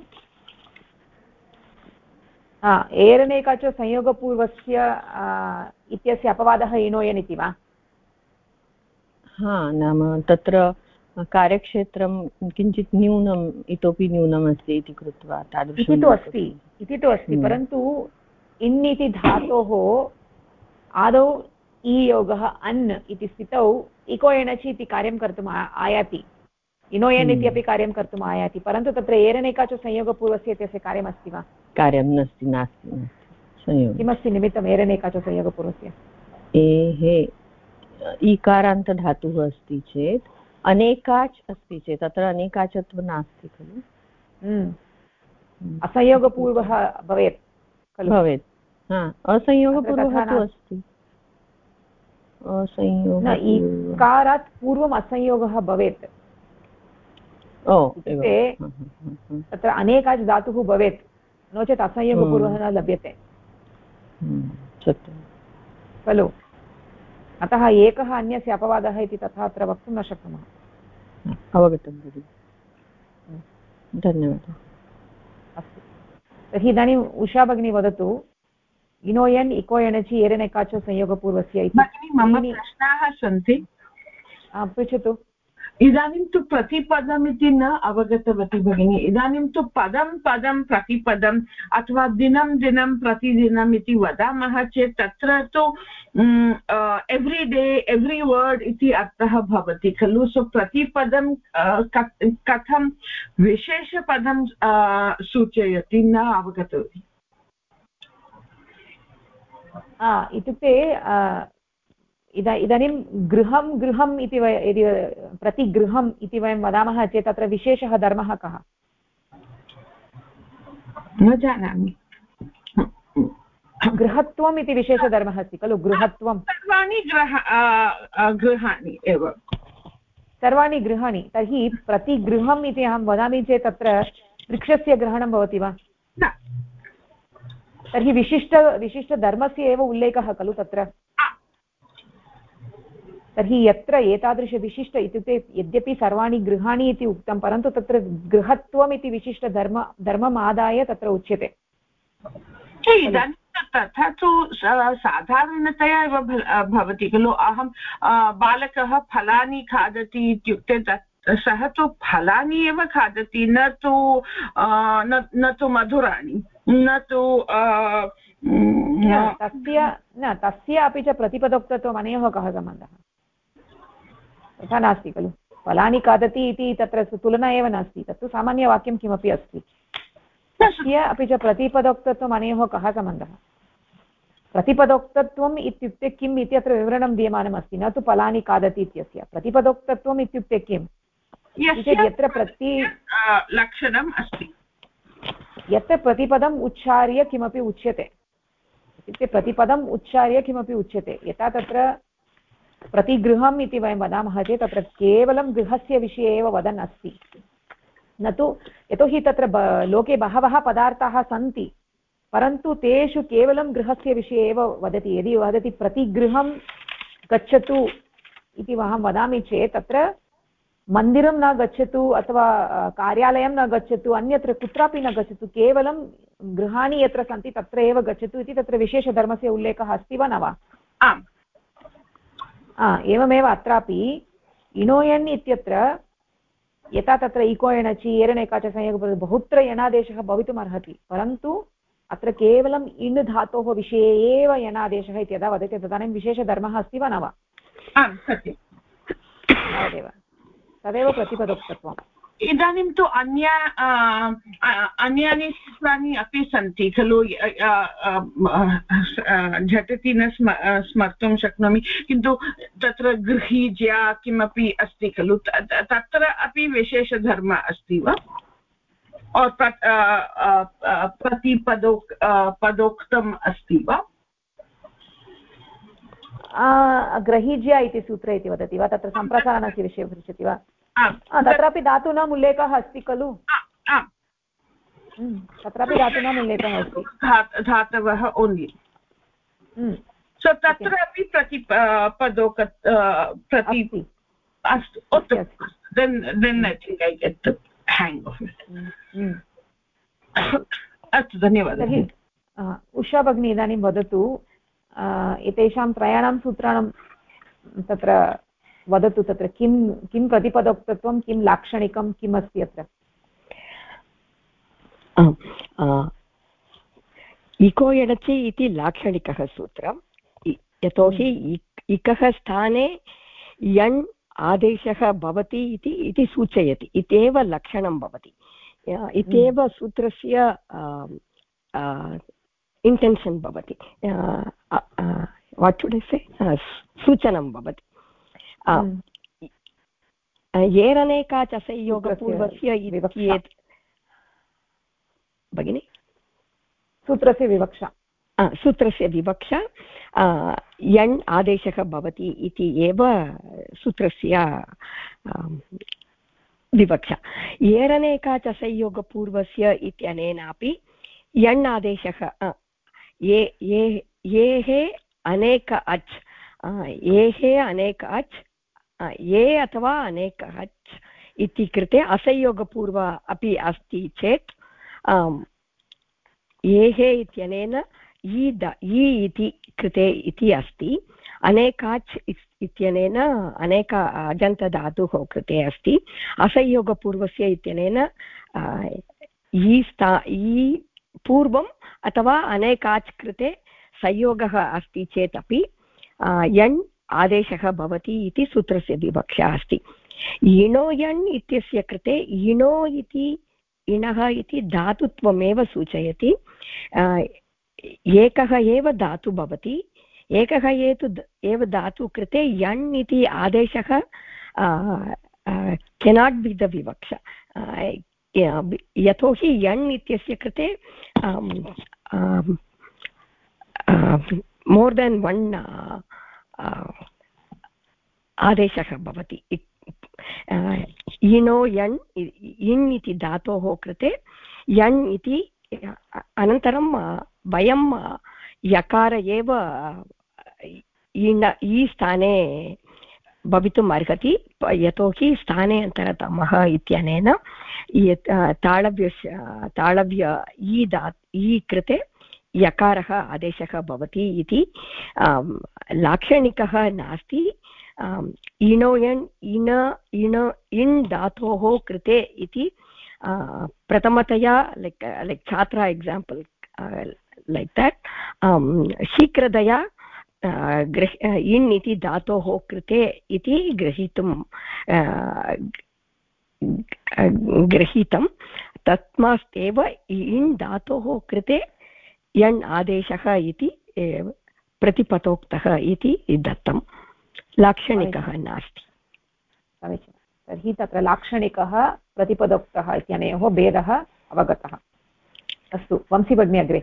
एरनेकाचो संयोगपूर्वस्य इत्यस्य अपवादः इणोयन् इति वा? नाम तत्र कार्यक्षेत्रं किञ्चित् न्यूनम्, इतोपि न्यूनम् अस्ति इति कृत्वा तादृशम् इति तु अस्ति। परन्तु इन् इति धातोः आदौ ईयोगः अन् इति स्थितौ इको एणचि इति कार्यं कर्तुम् आयाति, इणोयन् इति अपि कार्यं कर्तुम् आयाति। परन्तु तत्र एरनेकाचो संयोगपूर्वस्य इत्यस्य कार्यमस्ति वा? कार्यं नास्ति। किमस्ति निमित्तम् एरनेकाचो संयोगपूर्वस्य? ईकारान्तधातुः अस्ति चेत्, अनेकाच् अस्ति चेत् तत्र अनेकाचत्वं नास्ति खलु, असंयोगपूर्वः भवेत् खलु? भवेत्। असंयोगपूर्वः तु अस्ति। इकारात् पूर्वम् असंयोगः भवेत्। इत्युक्ते तत्र अनेकाच् धातुः भवेत्, नो चेत् असंयोगपूर्वः न लभ्यते सत्यं खलु। अतः एकः अन्यस्य अपवादः इति तथा अत्र वक्तुं न शक्नुमः। अवगतं भगिनि, धन्यवादः। अस्तु, तर्हि इदानीम् उषा भगिनी वदतु, इनोयन् इकोयणचि एरनेकाच संयोगपूर्वस्य इति। मम प्रश्नाः सन्ति, पृच्छतु। इदानीं तु प्रतिपदम् इति न अवगतवती भगिनी। इदानीं तु पदं पदं प्रतिपदम् अथवा दिनं दिनं प्रतिदिनम् इति वदामः चेत् तत्र तु एव्री डे एव्री वर्ड् इति अर्थः भवति खलु। सो प्रतिपदं कथं विशेषपदं सूचयति न अवगतवती। इत्युक्ते इदानीं गृहं गृहम् इति यदि प्रतिगृहम् इति वयं वदामः चेत् तत्र विशेषः धर्मः कः? न जानामि। गृहत्वम् इति विशेषधर्मः अस्ति खलु। गृहत्वं सर्वाणि गृहाणि एव, सर्वाणि गृहाणि। तर्हि प्रतिगृहम् इति अहं वदामि चेत् तत्र वृक्षस्य ग्रहणं भवति वा? तर्हि विशिष्टधर्मस्य एव उल्लेखः खलु तत्र। तर्हि यत्र एतादृशविशिष्ट इत्युक्ते यद्यपि सर्वाणि गृहाणि इति उक्तं, परन्तु तत्र गृहत्वम् इति विशिष्टधर्मम् आदाय तत्र उच्यते। इदानीं तथा तु साधारणतया एव भवति खलु। अहं बालकः फलानि खादति इत्युक्ते सः तु फलानि एव खादति, न तु मधुराणि, न तु तस्य अपि च प्रतिपदोक्तत्वम् अनयोः कः सम्बन्धः? तथा नास्ति खलु। फलानि खादति इति तत्र तुलना एव नास्ति, तत्तु सामान्यवाक्यं किमपि अस्ति। तस्य अपि च प्रतिपदोक्तत्वम् अनयोः कः सम्बन्धः? प्रतिपदोक्तत्वम् इत्युक्ते किम् इति अत्र विवरणं दीयमानम् अस्ति, न तु फलानि खादति इत्यस्य। प्रतिपदोक्तत्वम् इत्युक्ते किम्? यत्र लक्षणम् अस्ति, यत्र प्रतिपदम् उच्चार्य किमपि उच्यते, इत्युक्ते प्रतिपदम् उच्चार्य किमपि उच्यते। यथा तत्र प्रतिगृहम् इति वयं वदामः चेत् तत्र केवलं गृहस्य विषये एव वदन् अस्ति, न तु यतोहि तत्र लोके बहवः पदार्थाः सन्ति, परन्तु तेषु केवलं गृहस्य विषये एव वदति। यदि वदति प्रतिगृहं गच्छतु इति अहं वदामि चेत् तत्र मन्दिरं न गच्छतु अथवा कार्यालयं न गच्छतु, अन्यत्र कुत्रापि न गच्छतु, केवलं गृहाणि यत्र सन्ति तत्र एव गच्छतु इति तत्र विशेषधर्मस्य उल्लेखः अस्ति वा न वा? आम्, एवमेव अत्रापि इणोयन् इत्यत्र यथा तत्र इको एणचि एरनेकाच संयोगपदे बहुत्र यणादेशः भवितुम् अर्हति, परन्तु अत्र केवलम् इण् धातोः विषये एव यणादेशः इति यदा वदति तदानीं विशेषधर्मः अस्ति वा न वा? आम्, सत्यं, तावदेव, तदेव प्रतिपदोक्तत्वम्। इदानीं तु अन्यानि सूत्राणि अपि सन्ति खलु। झटिति न स्मर्तुं शक्नोमि, किन्तु तत्र गृहीज्या किमपि अस्ति खलु, तत्र अपि विशेषधर्म अस्ति वा? प्रतिपदोक्तम् अस्ति वा? गृहीज्या इति सूत्र इति वदति वा? तत्र सम्प्रसारणस्य विषये पृच्छति वा? तत्रापि धातूनाम् उल्लेखः अस्ति खलु। तत्रापि धातूनाम् उल्लेखः अस्ति, धातवः ओन्लि। सो तत्र अपि प्रतिपदोक प्रति अस्तु, then I think I get the hang of it. अस्तु, धन्यवादः। तर्हि उषा भगिनी इदानीं वदतु, एतेषां त्रयाणां सूत्राणां तत्र वदतु, तत्र किं प्रतिपदोक्तत्वं, किं लाक्षणिकं, किम् अस्ति अत्र? इको एणचि इति लाक्षणिकः सूत्रं, यतोहि इकः स्थाने यण् आदेशः भवति इति सूचयति, इत्येव लक्षणं भवति, इत्येव सूत्रस्य इण्टेन्शन् भवति, वाट् शुड् ऐ से, सूचनं भवति। एरनेकाच संयोगपूर्वस्य इत्येतत् भगिनि सूत्रस्य विवक्षा, सूत्रस्य विवक्षा यण् आदेशः भवति इति एव सूत्रस्य विवक्षा एरनेका च संयोगपूर्वस्य इत्यनेनापि यण् आदेशः येः अनेक अच् येः अनेक अच् ये अथवा अनेक अच् इति कृते असंयोगपूर्व अपि अस्ति चेत् येः इत्यनेन इ इति कृते इति अस्ति अनेकाच् इत्यनेन अनेक अजन्तधातुः कृते अस्ति असंयोगपूर्वस्य इत्यनेन इ पूर्वम् अथवा अनेकाच् कृते संयोगः अस्ति चेत् अपि यण् आदेशः भवति इति सूत्रस्य विवक्षा अस्ति इणो यण् इत्यस्य कृते इणो इति इणः इति धातुत्वमेव सूचयति एकः एव धातु भवति एकः एव धातु कृते यण् इति आदेशः केनाट् बि द विवक्षा यतोहि यण् इत्यस्य कृते मोर् देन् वन् आदेशः भवति इणो यण् इण् इति धातोः कृते यण् इति अनन्तरं वयं यकार एव इ स्थाने भवितुम् अर्हति यतोहि स्थाने अन्तरतमः इत्यनेन ताळव्य इ कृते यकारः आदेशः भवति इति लाक्षणिकः नास्ति इणो यण् इण् धातोः कृते इति प्रथमतया like छात्रा एक्साम्पल् like that शीघ्रतया इण् इति धातोः कृते इति गृहीतं तस्मात् एव इण् धातोः कृते यण् आदेशः इति प्रतिपदोक्तः इति दत्तं लाक्षणिकः नास्ति समीचीनं तर्हि तत्र लाक्षणिकः प्रतिपदोक्तः इत्यनयोः भेदः अवगतः अस्तु वंशी भगिनी अग्रे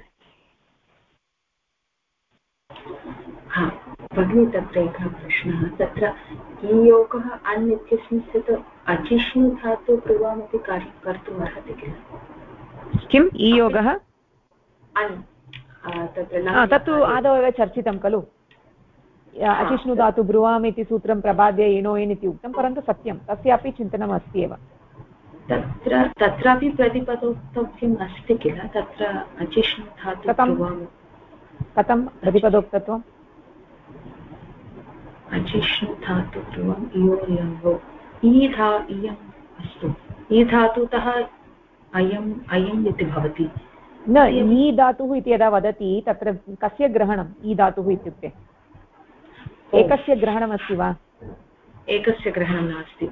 भगिनी तत्र एकः प्रश्नः तत्र ईयोगः अन् इत्यस्मिन् स्थित अचिष्णु धातु पूर्वमपि कार्यं कर्तुम् अर्हति किल किम् ईयोगः अन् तत्र तत्तु आदौ एव चर्चितं खलु अचिष्णु धातु ब्रुवाम् इति सूत्रं प्रबाद्य इणो इन् इति उक्तं परन्तु सत्यं तस्यापि चिन्तनम् अस्ति एव तत्रापि प्रतिपदोक्तव्यम् अस्ति किल तत्र अचिष्णु धातु कथं प्रतिपदोक्तत्वम् अचिष्णु धातु ध्रुवम् इयो इयम् अस्तु ई धातुतः अयम् इति भवति न ई धातुः इति यदा वदति तत्र कस्य ग्रहणम् ई धातुः इत्युक्ते एकस्य ग्रहणमस्ति वा एकस्य ग्रहणं नास्ति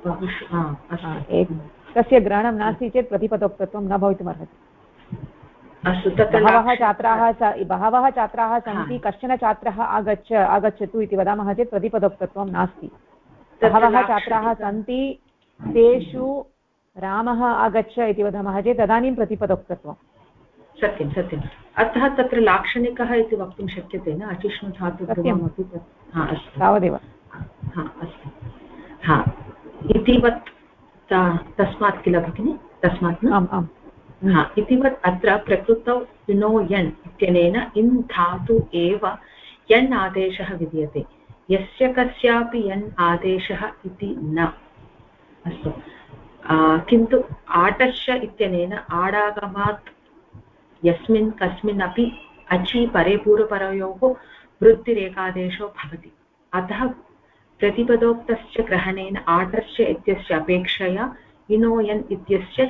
एकस्य ग्रहणं नास्ति चेत् प्रतिपदोक्तत्वं न भवितुमर्हति अस्तु तत्र बहवः छात्राः सन्ति कश्चन छात्रः आगच्छतु इति वदामः चेत् प्रतिपदोक्तत्वं नास्ति बहवः छात्राः सन्ति तेषु रामः आगच्छ इति वदामः चेत् तदानीं प्रतिपदोक्तत्वं सत्यं सत्यम् अतः तत्र लाक्षणिकः इति वक्तुं शक्यते न अचिष्णु धातु ध्रुवमपि अस्तु तावदेव अस्तु इतिवत् तस्मात् किल भगिनि तस्मात् आम् आम् इतिवत् अत्र प्रकृतौ इणो यण् इत्यनेन इन् धातु एव यण् आदेशः विद्यते यस्य कस्यापि यण् आदेशः इति न अस्तु किन्तु आटश्च इत्यनेन आडागमात् यस्मिन् कस्मिन्नपि अचि परे पूर्वपरयोः वृत्तिरेकादेशो भवति अतः प्रतिपदोक्तस्य ग्रहणेन आटश्च इत्यस्य अपेक्षया इणो यन् इत्यस्य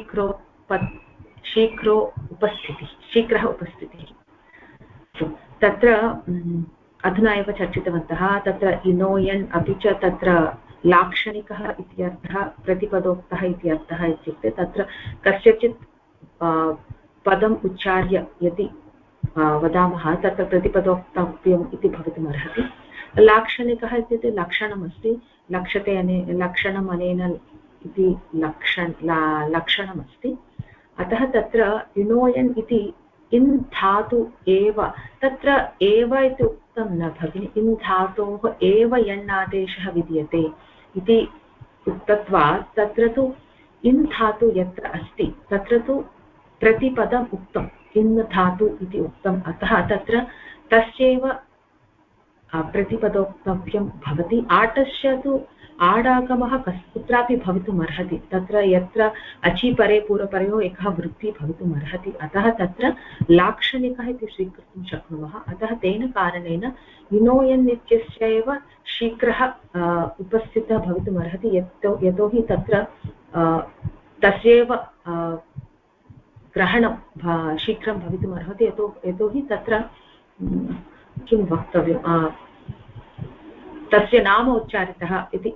शीघ्रः उपस्थितिः तत्र अधुना एव चर्चितवन्तः तत्र इणो यन् अपि च तत्र लाक्षणिकः इत्यर्थः प्रतिपदोक्तः इत्यर्थः इत्युक्ते तत्र कस्यचित् पदम् उच्चार्य यदि वदामः तत्र प्रतिपदोक्तव्यम् इति भवितुमर्हति लाक्षणिकः इत्युक्ते लक्षणमस्ति लक्षणम् अनेन इति लक्षणमस्ति अतः तत्र इणो यन् इति इन् धातु एव तत्र एव इति उक्तं न भगिनि इन् धातोः एव यण् आदेशः विद्यते इति उक्तत्वात् तत्र तु इन् धातु यत्र अस्ति तत्र तु प्रतिपदम् उक्तम् इन् धातु इति उक्तम् अतः तत्र तस्यैव प्रतिपदोक्तव्यं भवति आटस्य तु आडागमः कुत्रापि भवितुम् अर्हति तत्र यत्र अचिपरे पूर्वपरयोः एकः वृत्तिः भवितुम् अर्हति अतः तत्र लाक्षणिकः इति स्वीकर्तुं शक्नुमः अतः तेन कारणेन विनोयन् इत्यस्य एव शीघ्रः उपस्थितः भवितुम् अर्हति यतोहि तत्र तस्यैव ग्रहणं शीघ्रं भवितुम् अर्हति यतोहि तत्र किं वक्तव्यं तस्य नाम उच्चारितः इति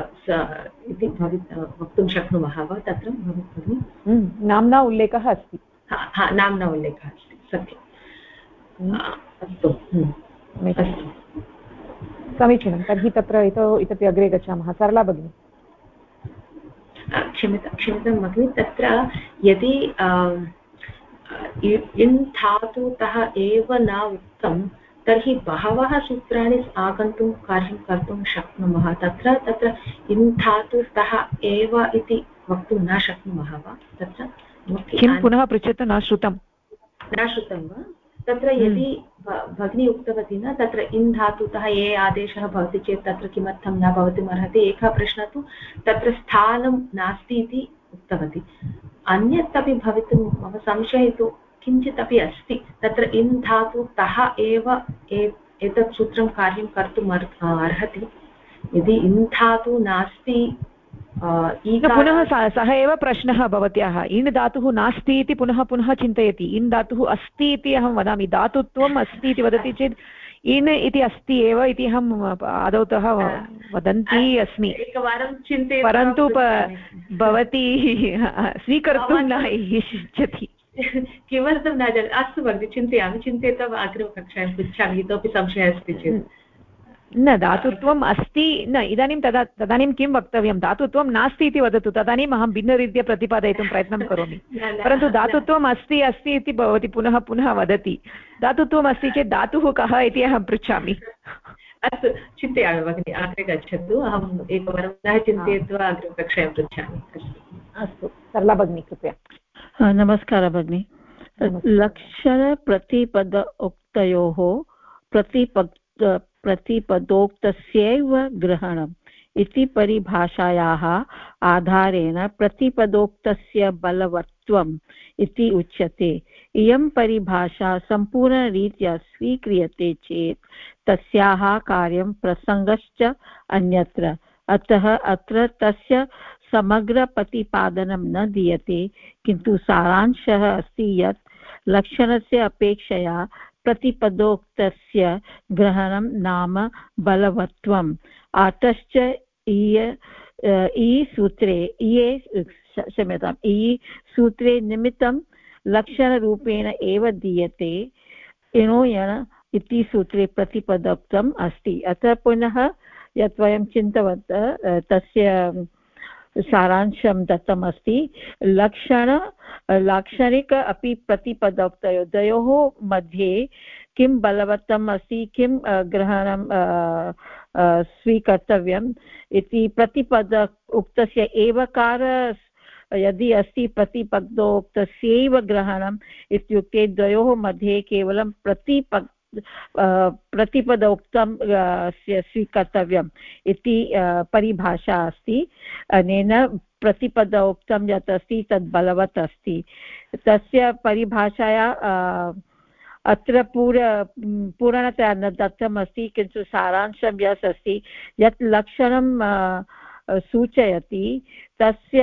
वक्तुं शक्नुमः वा तत्र नाम्ना उल्लेखः अस्ति नाम्ना उल्लेखः अस्ति सत्यम् अस्तु समीचीनं तर्हि तत्र इतोपि अग्रे गच्छामः सरला भगिनी क्षम्यतां भगिनि तत्र यदि इन् धातुतः एव न उक्तं तर्हि बहवः सूत्राणि आगन्तुं कार्यं कर्तुं शक्नुमः तत्र इन् धातुतः एव इति वक्तुं न शक्नुमः वा तत्र किं पुनः पृच्छतु न श्रुतं वा तत्र यदि भगिनी उक्तवती न तत्र इन् धातुतः ये आदेशः भवति चेत् तत्र किमर्थं न भवितुम् अर्हति एकः प्रश्नः तु तत्र स्थानं नास्ति इति उक्तवती अन्यत् अपि भवितुं मम संशयः तु किञ्चित् अपि अस्ति तत्र इन् धातुतः एव एतत् सूत्रं कार्यं कर्तुम् अर्हति यदि इन् धातु नास्ति पुनः सः एव प्रश्नः भवत्याः इन् धातुः नास्ति इति पुनः पुनः चिन्तयति इन् धातुः अस्ति इति अहं वदामि धातुत्वम् अस्ति इति वदति चेत् इन् इति अस्ति एव इति अहम् आदौतः वदन्ती अस्मि एकवारं चिन्तय परन्तु भवती स्वीकर्तुं न इच्छति किमर्थं न जानामि अस्तु भगिनि चिन्तयामि चिन्तयित्वा अग्रिमकक्षायां पृच्छामि इतोपि संशयः अस्ति चेत् न धातुत्वम् अस्ति न इदानीं तदानीं किं वक्तव्यं धातुत्वं नास्ति इति वदतु तदानीम् अहं भिन्नरीत्या प्रतिपादयितुं प्रयत्नं करोमि परन्तु धातुत्वम् अस्ति अस्ति इति भवती पुनः पुनः वदति धातुत्वम् अस्ति चेत् धातुः कः इति अहं पृच्छामि अस्तु चिन्तयामि भगिनि अग्रे गच्छतु अहम् एकवारं पुनः चिन्तयित्वा अग्रिमकक्षायां पृच्छामि अस्तु सरला भगिनी कृपया नमस्कारः भगिनि लक्षणप्रतिपद उक्तयोः प्रतिपदोक्तस्यैव ग्रहणम् इति परिभाषायाः आधारेण प्रतिपदोक्तस्य बलवत्वम् इति उच्यते इयं परिभाषा सम्पूर्णरीत्या स्वीक्रियते चेत् तस्याः कार्यं प्रसङ्गश्च अन्यत्र अतः अत्र तस्य समग्रप्रतिपादनं न दीयते किन्तु सारांशः अस्ति यत् लक्षणस्य अपेक्षया प्रतिपदोक्तस्य ग्रहणं नाम बलवत्वम् आतश्च ई सूत्रे निमित्तं लक्षणरूपेण एव दीयते इणो यण इति सूत्रे प्रतिपदोक्तम् अस्ति अतः पुनः यत् वयं चिन्तवन्तः तस्य सारांशं दत्तमस्ति लाक्षणिक अपि प्रतिपदोक्तयोः द्वयोः मध्ये किं बलवत्तम् अस्ति किं ग्रहणं स्वीकर्तव्यम् इति प्रतिपद उक्तस्य एवकार यदि अस्ति प्रतिपदोक्तस्यैव ग्रहणम् इत्युक्ते द्वयोः मध्ये केवलं प्रतिपदोक्तं स्वीकर्तव्यम् इति परिभाषा अस्ति अनेन प्रतिपदोक्तं यत् अस्ति तद् बलवत् अस्ति तस्य परिभाषाया अत्र पूर्णतया न दत्तमस्ति किन्तु सारांशं यत् अस्ति यत् लक्षणं सूचयति तस्य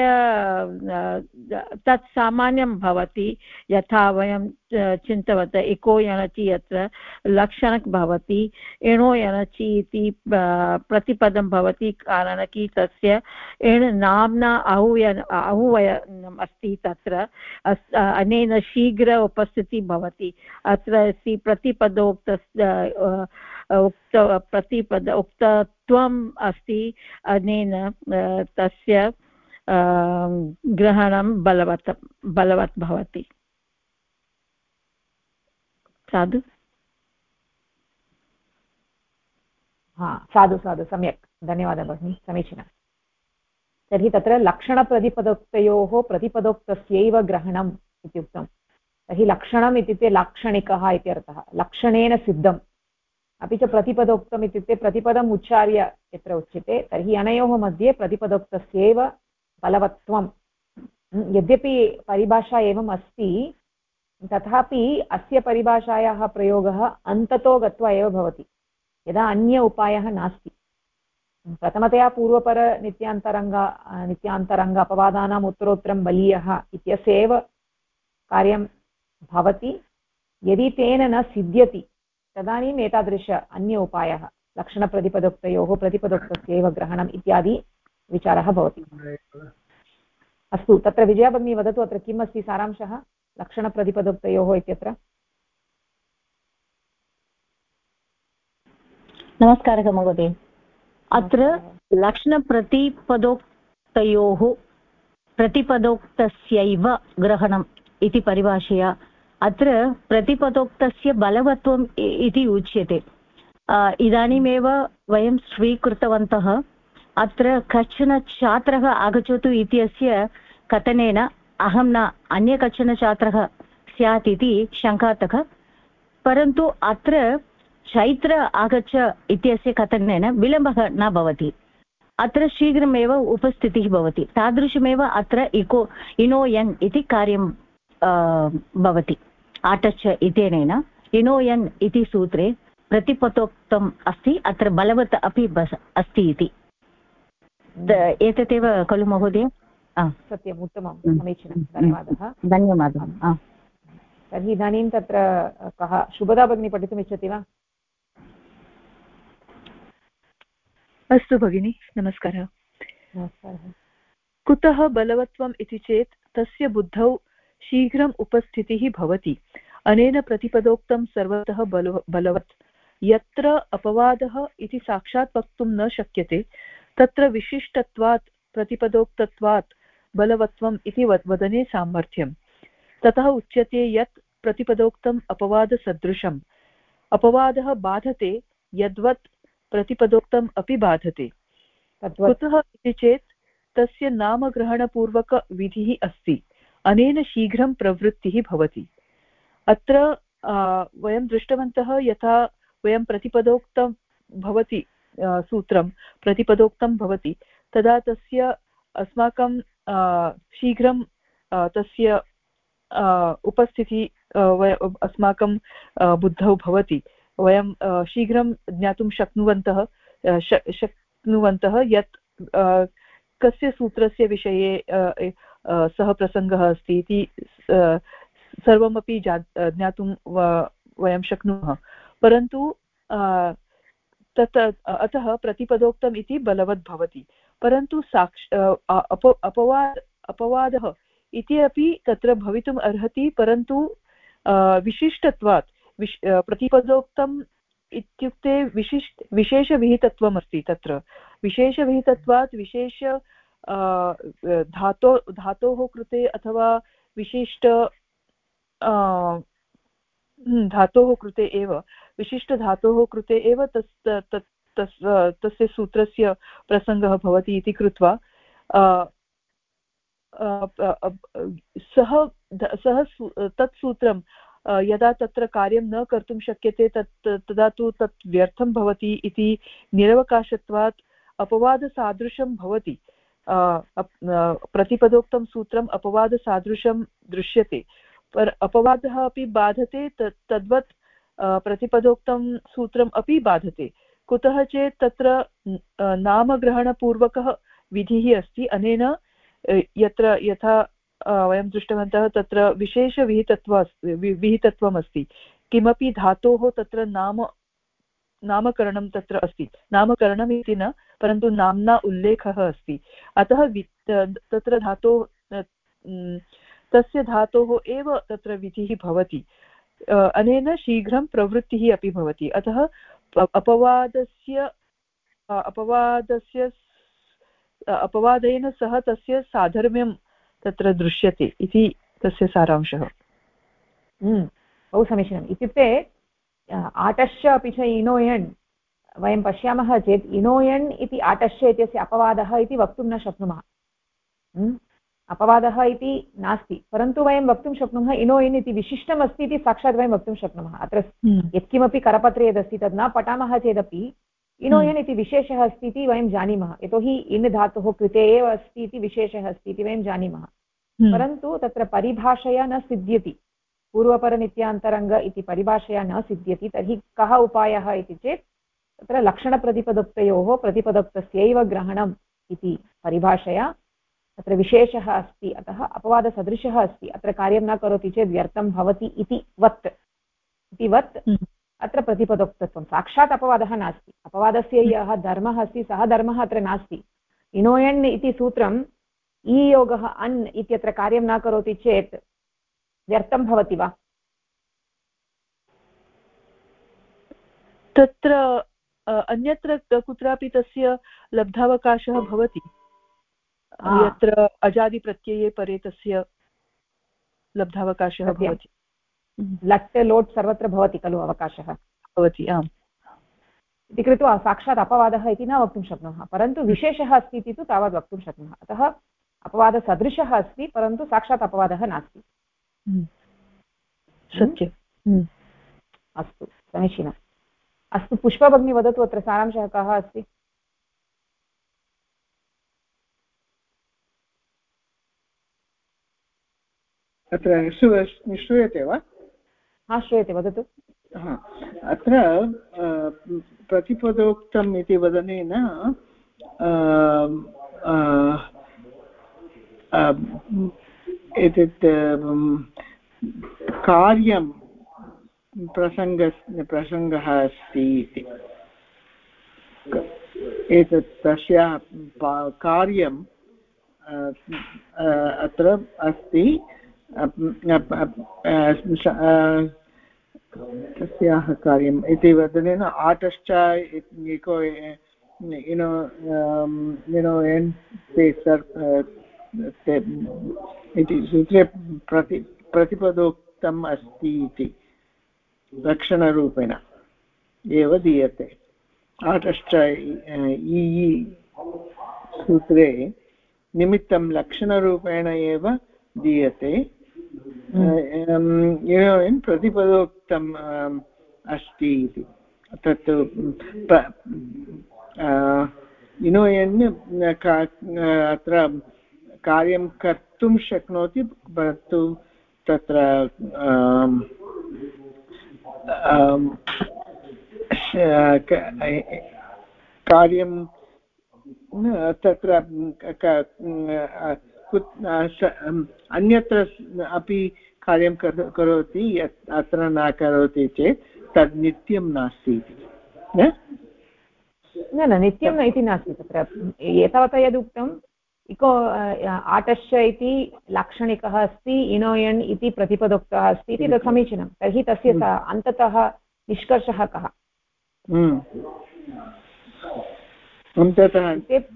तत् सामान्यं भवति यथा वयं चिन्तवन्तः इको यणचि यत्र लक्षणं भवति इणो यणचि इति प्रतिपदं भवति कारणं कि तस्य इण् नाम्ना आहुवयनम् अस्ति तत्र अनेन शीघ्र उपस्थितिः भवति अत्र अस्ति उक्तत्वम् अस्ति अनेन तस्य ग्रहणं बलवत् भवति साधु साधु सम्यक् धन्यवादः भगिनी समीचीनम् तर्हि तत्र लक्षणप्रतिपदोक्तयोः प्रतिपदोक्तस्यैव ग्रहणम् इत्युक्तं। तर्हि लक्षणम् इत्युक्ते लाक्षणिकः इत्यर्थः, लक्षणेन सिद्धम्। अपि च प्रतिपदोक्तम् इत्युक्ते प्रतिपदम् उच्चार्य यत्र उच्यते तर्हि अनयोः मध्ये प्रतिपदोक्तस्यैव बलवत्वं। यद्यपि परिभाषा एवम् अस्ति तथापि अस्य परिभाषायाः प्रयोगः अन्ततो गत्वा एव भवति, यदा अन्य उपायः नास्ति। प्रथमतया नित्यान्तरङ्ग अपवादानाम् उत्तरोत्तरं बलीयः इत्यस्य एव कार्यं भवति। यदि तेन न सिद्ध्यति तदानीम् एतादृश अन्य उपायः लक्षणप्रतिपदोक्तयोः प्रतिपदोक्तस्यैव ग्रहणम् इत्यादि विचारः भवति। अस्तु, तत्र विजया भगिनी वदतु, अत्र किम् अस्ति सारांशः लक्षणप्रतिपदोक्तयोः इत्यत्र? नमस्कारः महोदय। अत्र लक्षणप्रतिपदोक्तयोः प्रतिपदोक्तस्यैव ग्रहणम् इति परिभाषया अत्र प्रतिपदोक्तस्य बलवत्वम् इति उच्यते। इदानीमेव वयं स्वीकृतवन्तः। अत्र कश्चन छात्रः आगच्छतु इत्यस्य कथनेन अहं न अन्य कश्चन छात्रः स्यात् इति शङ्कातः, परन्तु अत्र चैत्र आगच्छ इत्यस्य कथनेन विलम्बः न भवति, अत्र शीघ्रमेव उपस्थितिः भवति। तादृशमेव अत्र इनो यन् इति कार्यं भवति। आटच्च इत्यनेन इनो यन् इति सूत्रे प्रतिपदोक्तम् अस्ति, अत्र बलवत् अपि अस्ति इति। एतदेव खलु महोदय? सत्यम्, उत्तमं, समीचीनं, धन्यवादः। धन्यवादः। तर्हि इदानीं तत्र कः शुभदा भगिनी पठितुम् इच्छति वा? अस्तु भगिनी, नमस्कारः। नमस्कारः। कुतः बलवत्वम् इति चेत् तस्य बुद्धौ शीघ्रम् उपस्थितिः भवति। अनेन प्रतिपदोक्तं सर्वतः बलवत्। यत्र अपवादः इति साक्षात् वक्तुं न शक्यते तत्र विशिष्टत्वात् प्रतिपदोक्तत्वात् बलवत्वम् इति वदने सामर्थ्यम्। ततः उच्यते यत् प्रतिपदोक्तम् अपवादसदृशम्। अपवादः बाधते यद्वत् प्रतिपदोक्तम् अपि बाधते। कुतः इति चेत् तस्य नामग्रहणपूर्वकविधिः अस्ति। अनेन शीघ्रं प्रवृत्तिः भवति। अत्र वयं दृष्टवन्तः यथा वयं प्रतिपदोक्तं भवति सूत्रं प्रतिपदोक्तं भवति तदा तस्य अस्माकं शीघ्रं तस्य उपस्थितिः अस्माकं बुद्धौ भवति। वयं शीघ्रं ज्ञातुं शक्नुवन्तः यत् कस्य सूत्रस्य विषये सः प्रसङ्गः अस्ति इति सर्वमपि ज्ञातुं वयं शक्नुमः। परन्तु अतः प्रतिपदोक्तम् इति बलवत् भवति। परन्तु अपवादः इति अपि तत्र भवितुम् अर्हति, परन्तु विशिष्टत्वात् प्रतिपदोक्तम् इत्युक्ते विशेषविहितत्वम् अस्ति। तत्र विशेषविहितत्वात् विशेष धातोः कृते अथवा विशिष्ट धातोः कृते एव विशिष्टधातोः कृते एव तस्य सूत्रस्य प्रसङ्गः भवति इति कृत्वा तत् सूत्रं यदा तत्र कार्यं न कर्तुं शक्यते तदा तु तत् व्यर्थं भवति इति निरवकाशत्वात् अपवादसादृशं भवति। प्रतिपदोक्तं सूत्रम् अपवादसादृशं दृश्यते, पर अपवादः अपि बाधते तद्वत् प्रतिपदोक्तं सूत्रम् अपि बाधते। कुतः चेत् तत्र नामग्रहणपूर्वकः विधिः अस्ति। अनेन यत्र यथा वयं दृष्टवन्तः तत्र विहितत्वम् अस्ति। किमपि धातोः तत्र नामकरणं तत्र अस्ति। नामकरणम् इति न, परन्तु नाम्ना उल्लेखः अस्ति। अतः तत्र तस्य धातोः एव तत्र विधिः भवति। अनेन शीघ्रं प्रवृत्तिः अपि भवति। अतः अपवादेन सह तस्य साधर्म्यं तत्र दृश्यते इति तस्य सारांशः। बहु समीचीनम्। इत्युक्ते आटश्च अपि च इनोयण् वयं पश्यामः चेत् इनोयण् इति आटश्च इत्यस्य अपवादः इति वक्तुं न शक्नुमः। अपवादः इति नास्ति, परन्तु वयं वक्तुं शक्नुमः इनो इन् इति विशिष्टम् अस्ति इति साक्षात् वयं वक्तुं शक्नुमः। अत्र यत्किमपि करपत्रे यदस्ति तद् न पठामः चेदपि इनो इन् इति विशेषः अस्ति इति वयं जानीमः, यतोहि इन् धातुः कृते एव अस्ति इति विशेषः अस्ति इति वयं जानीमः। परन्तु तत्र परिभाषया न सिद्ध्यति, पूर्वपरनित्यान्तरङ्ग इति परिभाषया न सिद्ध्यति। तर्हि कः उपायः इति चेत् तत्र लक्षणप्रतिपदोक्तयोः प्रतिपदोक्तस्यैव ग्रहणम् इति परिभाषया तत्र विशेषः अस्ति, अतः अपवादसदृशः अस्ति, अत्र कार्यं न करोति चेत् व्यर्थं भवति इति वत् अत्र प्रतिपदोक्तत्वं। साक्षात् अपवादः नास्ति, अपवादस्य यः धर्मः अस्ति सः धर्मः अत्र नास्ति। इनोयन् इति सूत्रम् ईयोगः अन् इत्यत्र कार्यं न करोति चेत् व्यर्थं भवति वा? तत्र अन्यत्र कुत्रापि तस्य लब्धावकाशः भवति, यत्र अजादिप्रत्यये परे तस्य लब्धावकाशः भवति। लट् लोट् सर्वत्र भवति खलु अवकाशः भवति, आम्। इति कृत्वा साक्षात् अपवादः इति न वक्तुं शक्नुमः, परन्तु विशेषः अस्ति इति तु तावद् वक्तुं शक्नुमः। अतः अपवादसदृशः अस्ति, परन्तु साक्षात् अपवादः नास्ति। सत्यम्। अस्तु, समीचीनम्। अस्तु, पुष्पभगिनी वदतु, अत्र सारांशः कः अस्ति? अत्र श्रूयते वा? हा, श्रूयते, वदतु। अत्र प्रतिपदोक्तम् इति वदनेन एतत् कार्यं प्रसङ्गः अस्ति इति। एतत् तस्याः कार्यं अत्र अस्ति, तस्याः कार्यम् इति वदनेन आटश्च इको इति सूत्रे प्रतिपदोक्तम् अस्ति इति लक्षणरूपेण एव दीयते। आटश्च सूत्रे निमित्तं लक्षणरूपेण एव दीयते। प्रतिपदोक्तम् अस्ति इति। तत् इनोयन् अत्र कार्यं कर्तुं शक्नोति, परन्तु तत्र कार्यं तत्र अन्यत्र अपि कार्यं करोति, अत्र न करोति चेत् तद् नित्यं नास्ति इति। न नित्यम् इति नास्ति। तत्र एतावता यदुक्तम् इको आटश्च इति लाक्षणिकः अस्ति, इनोयन् इति प्रतिपदोक्तः अस्ति इति तत् समीचीनं। तर्हि तस्य अन्ततः निष्कर्षः कः? अन्ततः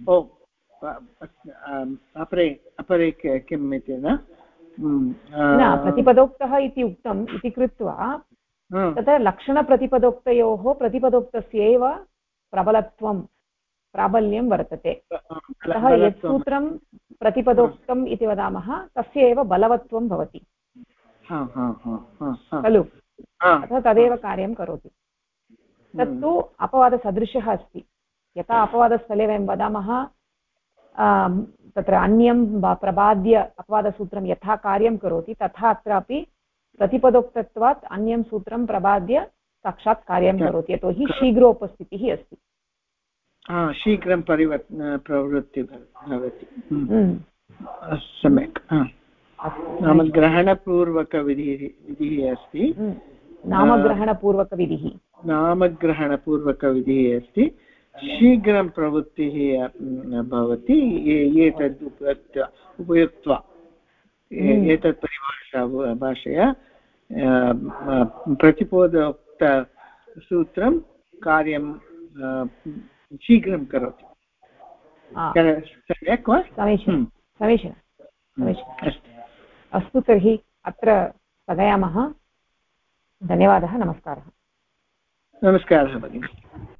अपरे किम् इति न प्रतिपदोक्तः इति उक्तम् इति कृत्वा तत्र लक्षणप्रतिपदोक्तयोः प्रतिपदोक्तस्यैव प्रबलत्वं प्राबल्यं वर्तते। अतः यत् सूत्रं प्रतिपदोक्तम् इति वदामः तस्य एव बलवत्वं भवति खलु। अतः तदेव कार्यं करोति। तत्तु अपवादसदृशः अस्ति। यथा अपवादस्थले वयं वदामः तत्र अन्यं प्रबाद्य अपवादसूत्रं यथा कार्यं करोति, तथा अत्रापि प्रतिपदोक्तत्वात् अन्यं सूत्रं प्रबाद्य साक्षात् कार्यं करोति, यतोहि शीघ्रोपस्थितिः अस्ति। शीघ्रं प्रवृत्तिः भवति। सम्यक्। नाम ग्रहणपूर्वकविधिः अस्ति। नामग्रहणपूर्वकविधिः अस्ति। शीघ्रं प्रवृत्तिः भवति। एतद् उपयुक्त्वा एतत् भाषया प्रतिपदोक्तसूत्रं कार्यं शीघ्रं करोति। सम्यक् वा? समीचीनम्। अस्तु, तर्हि अत्र स्थगयामः। धन्यवादः। नमस्कारः। नमस्कारः भगिनि।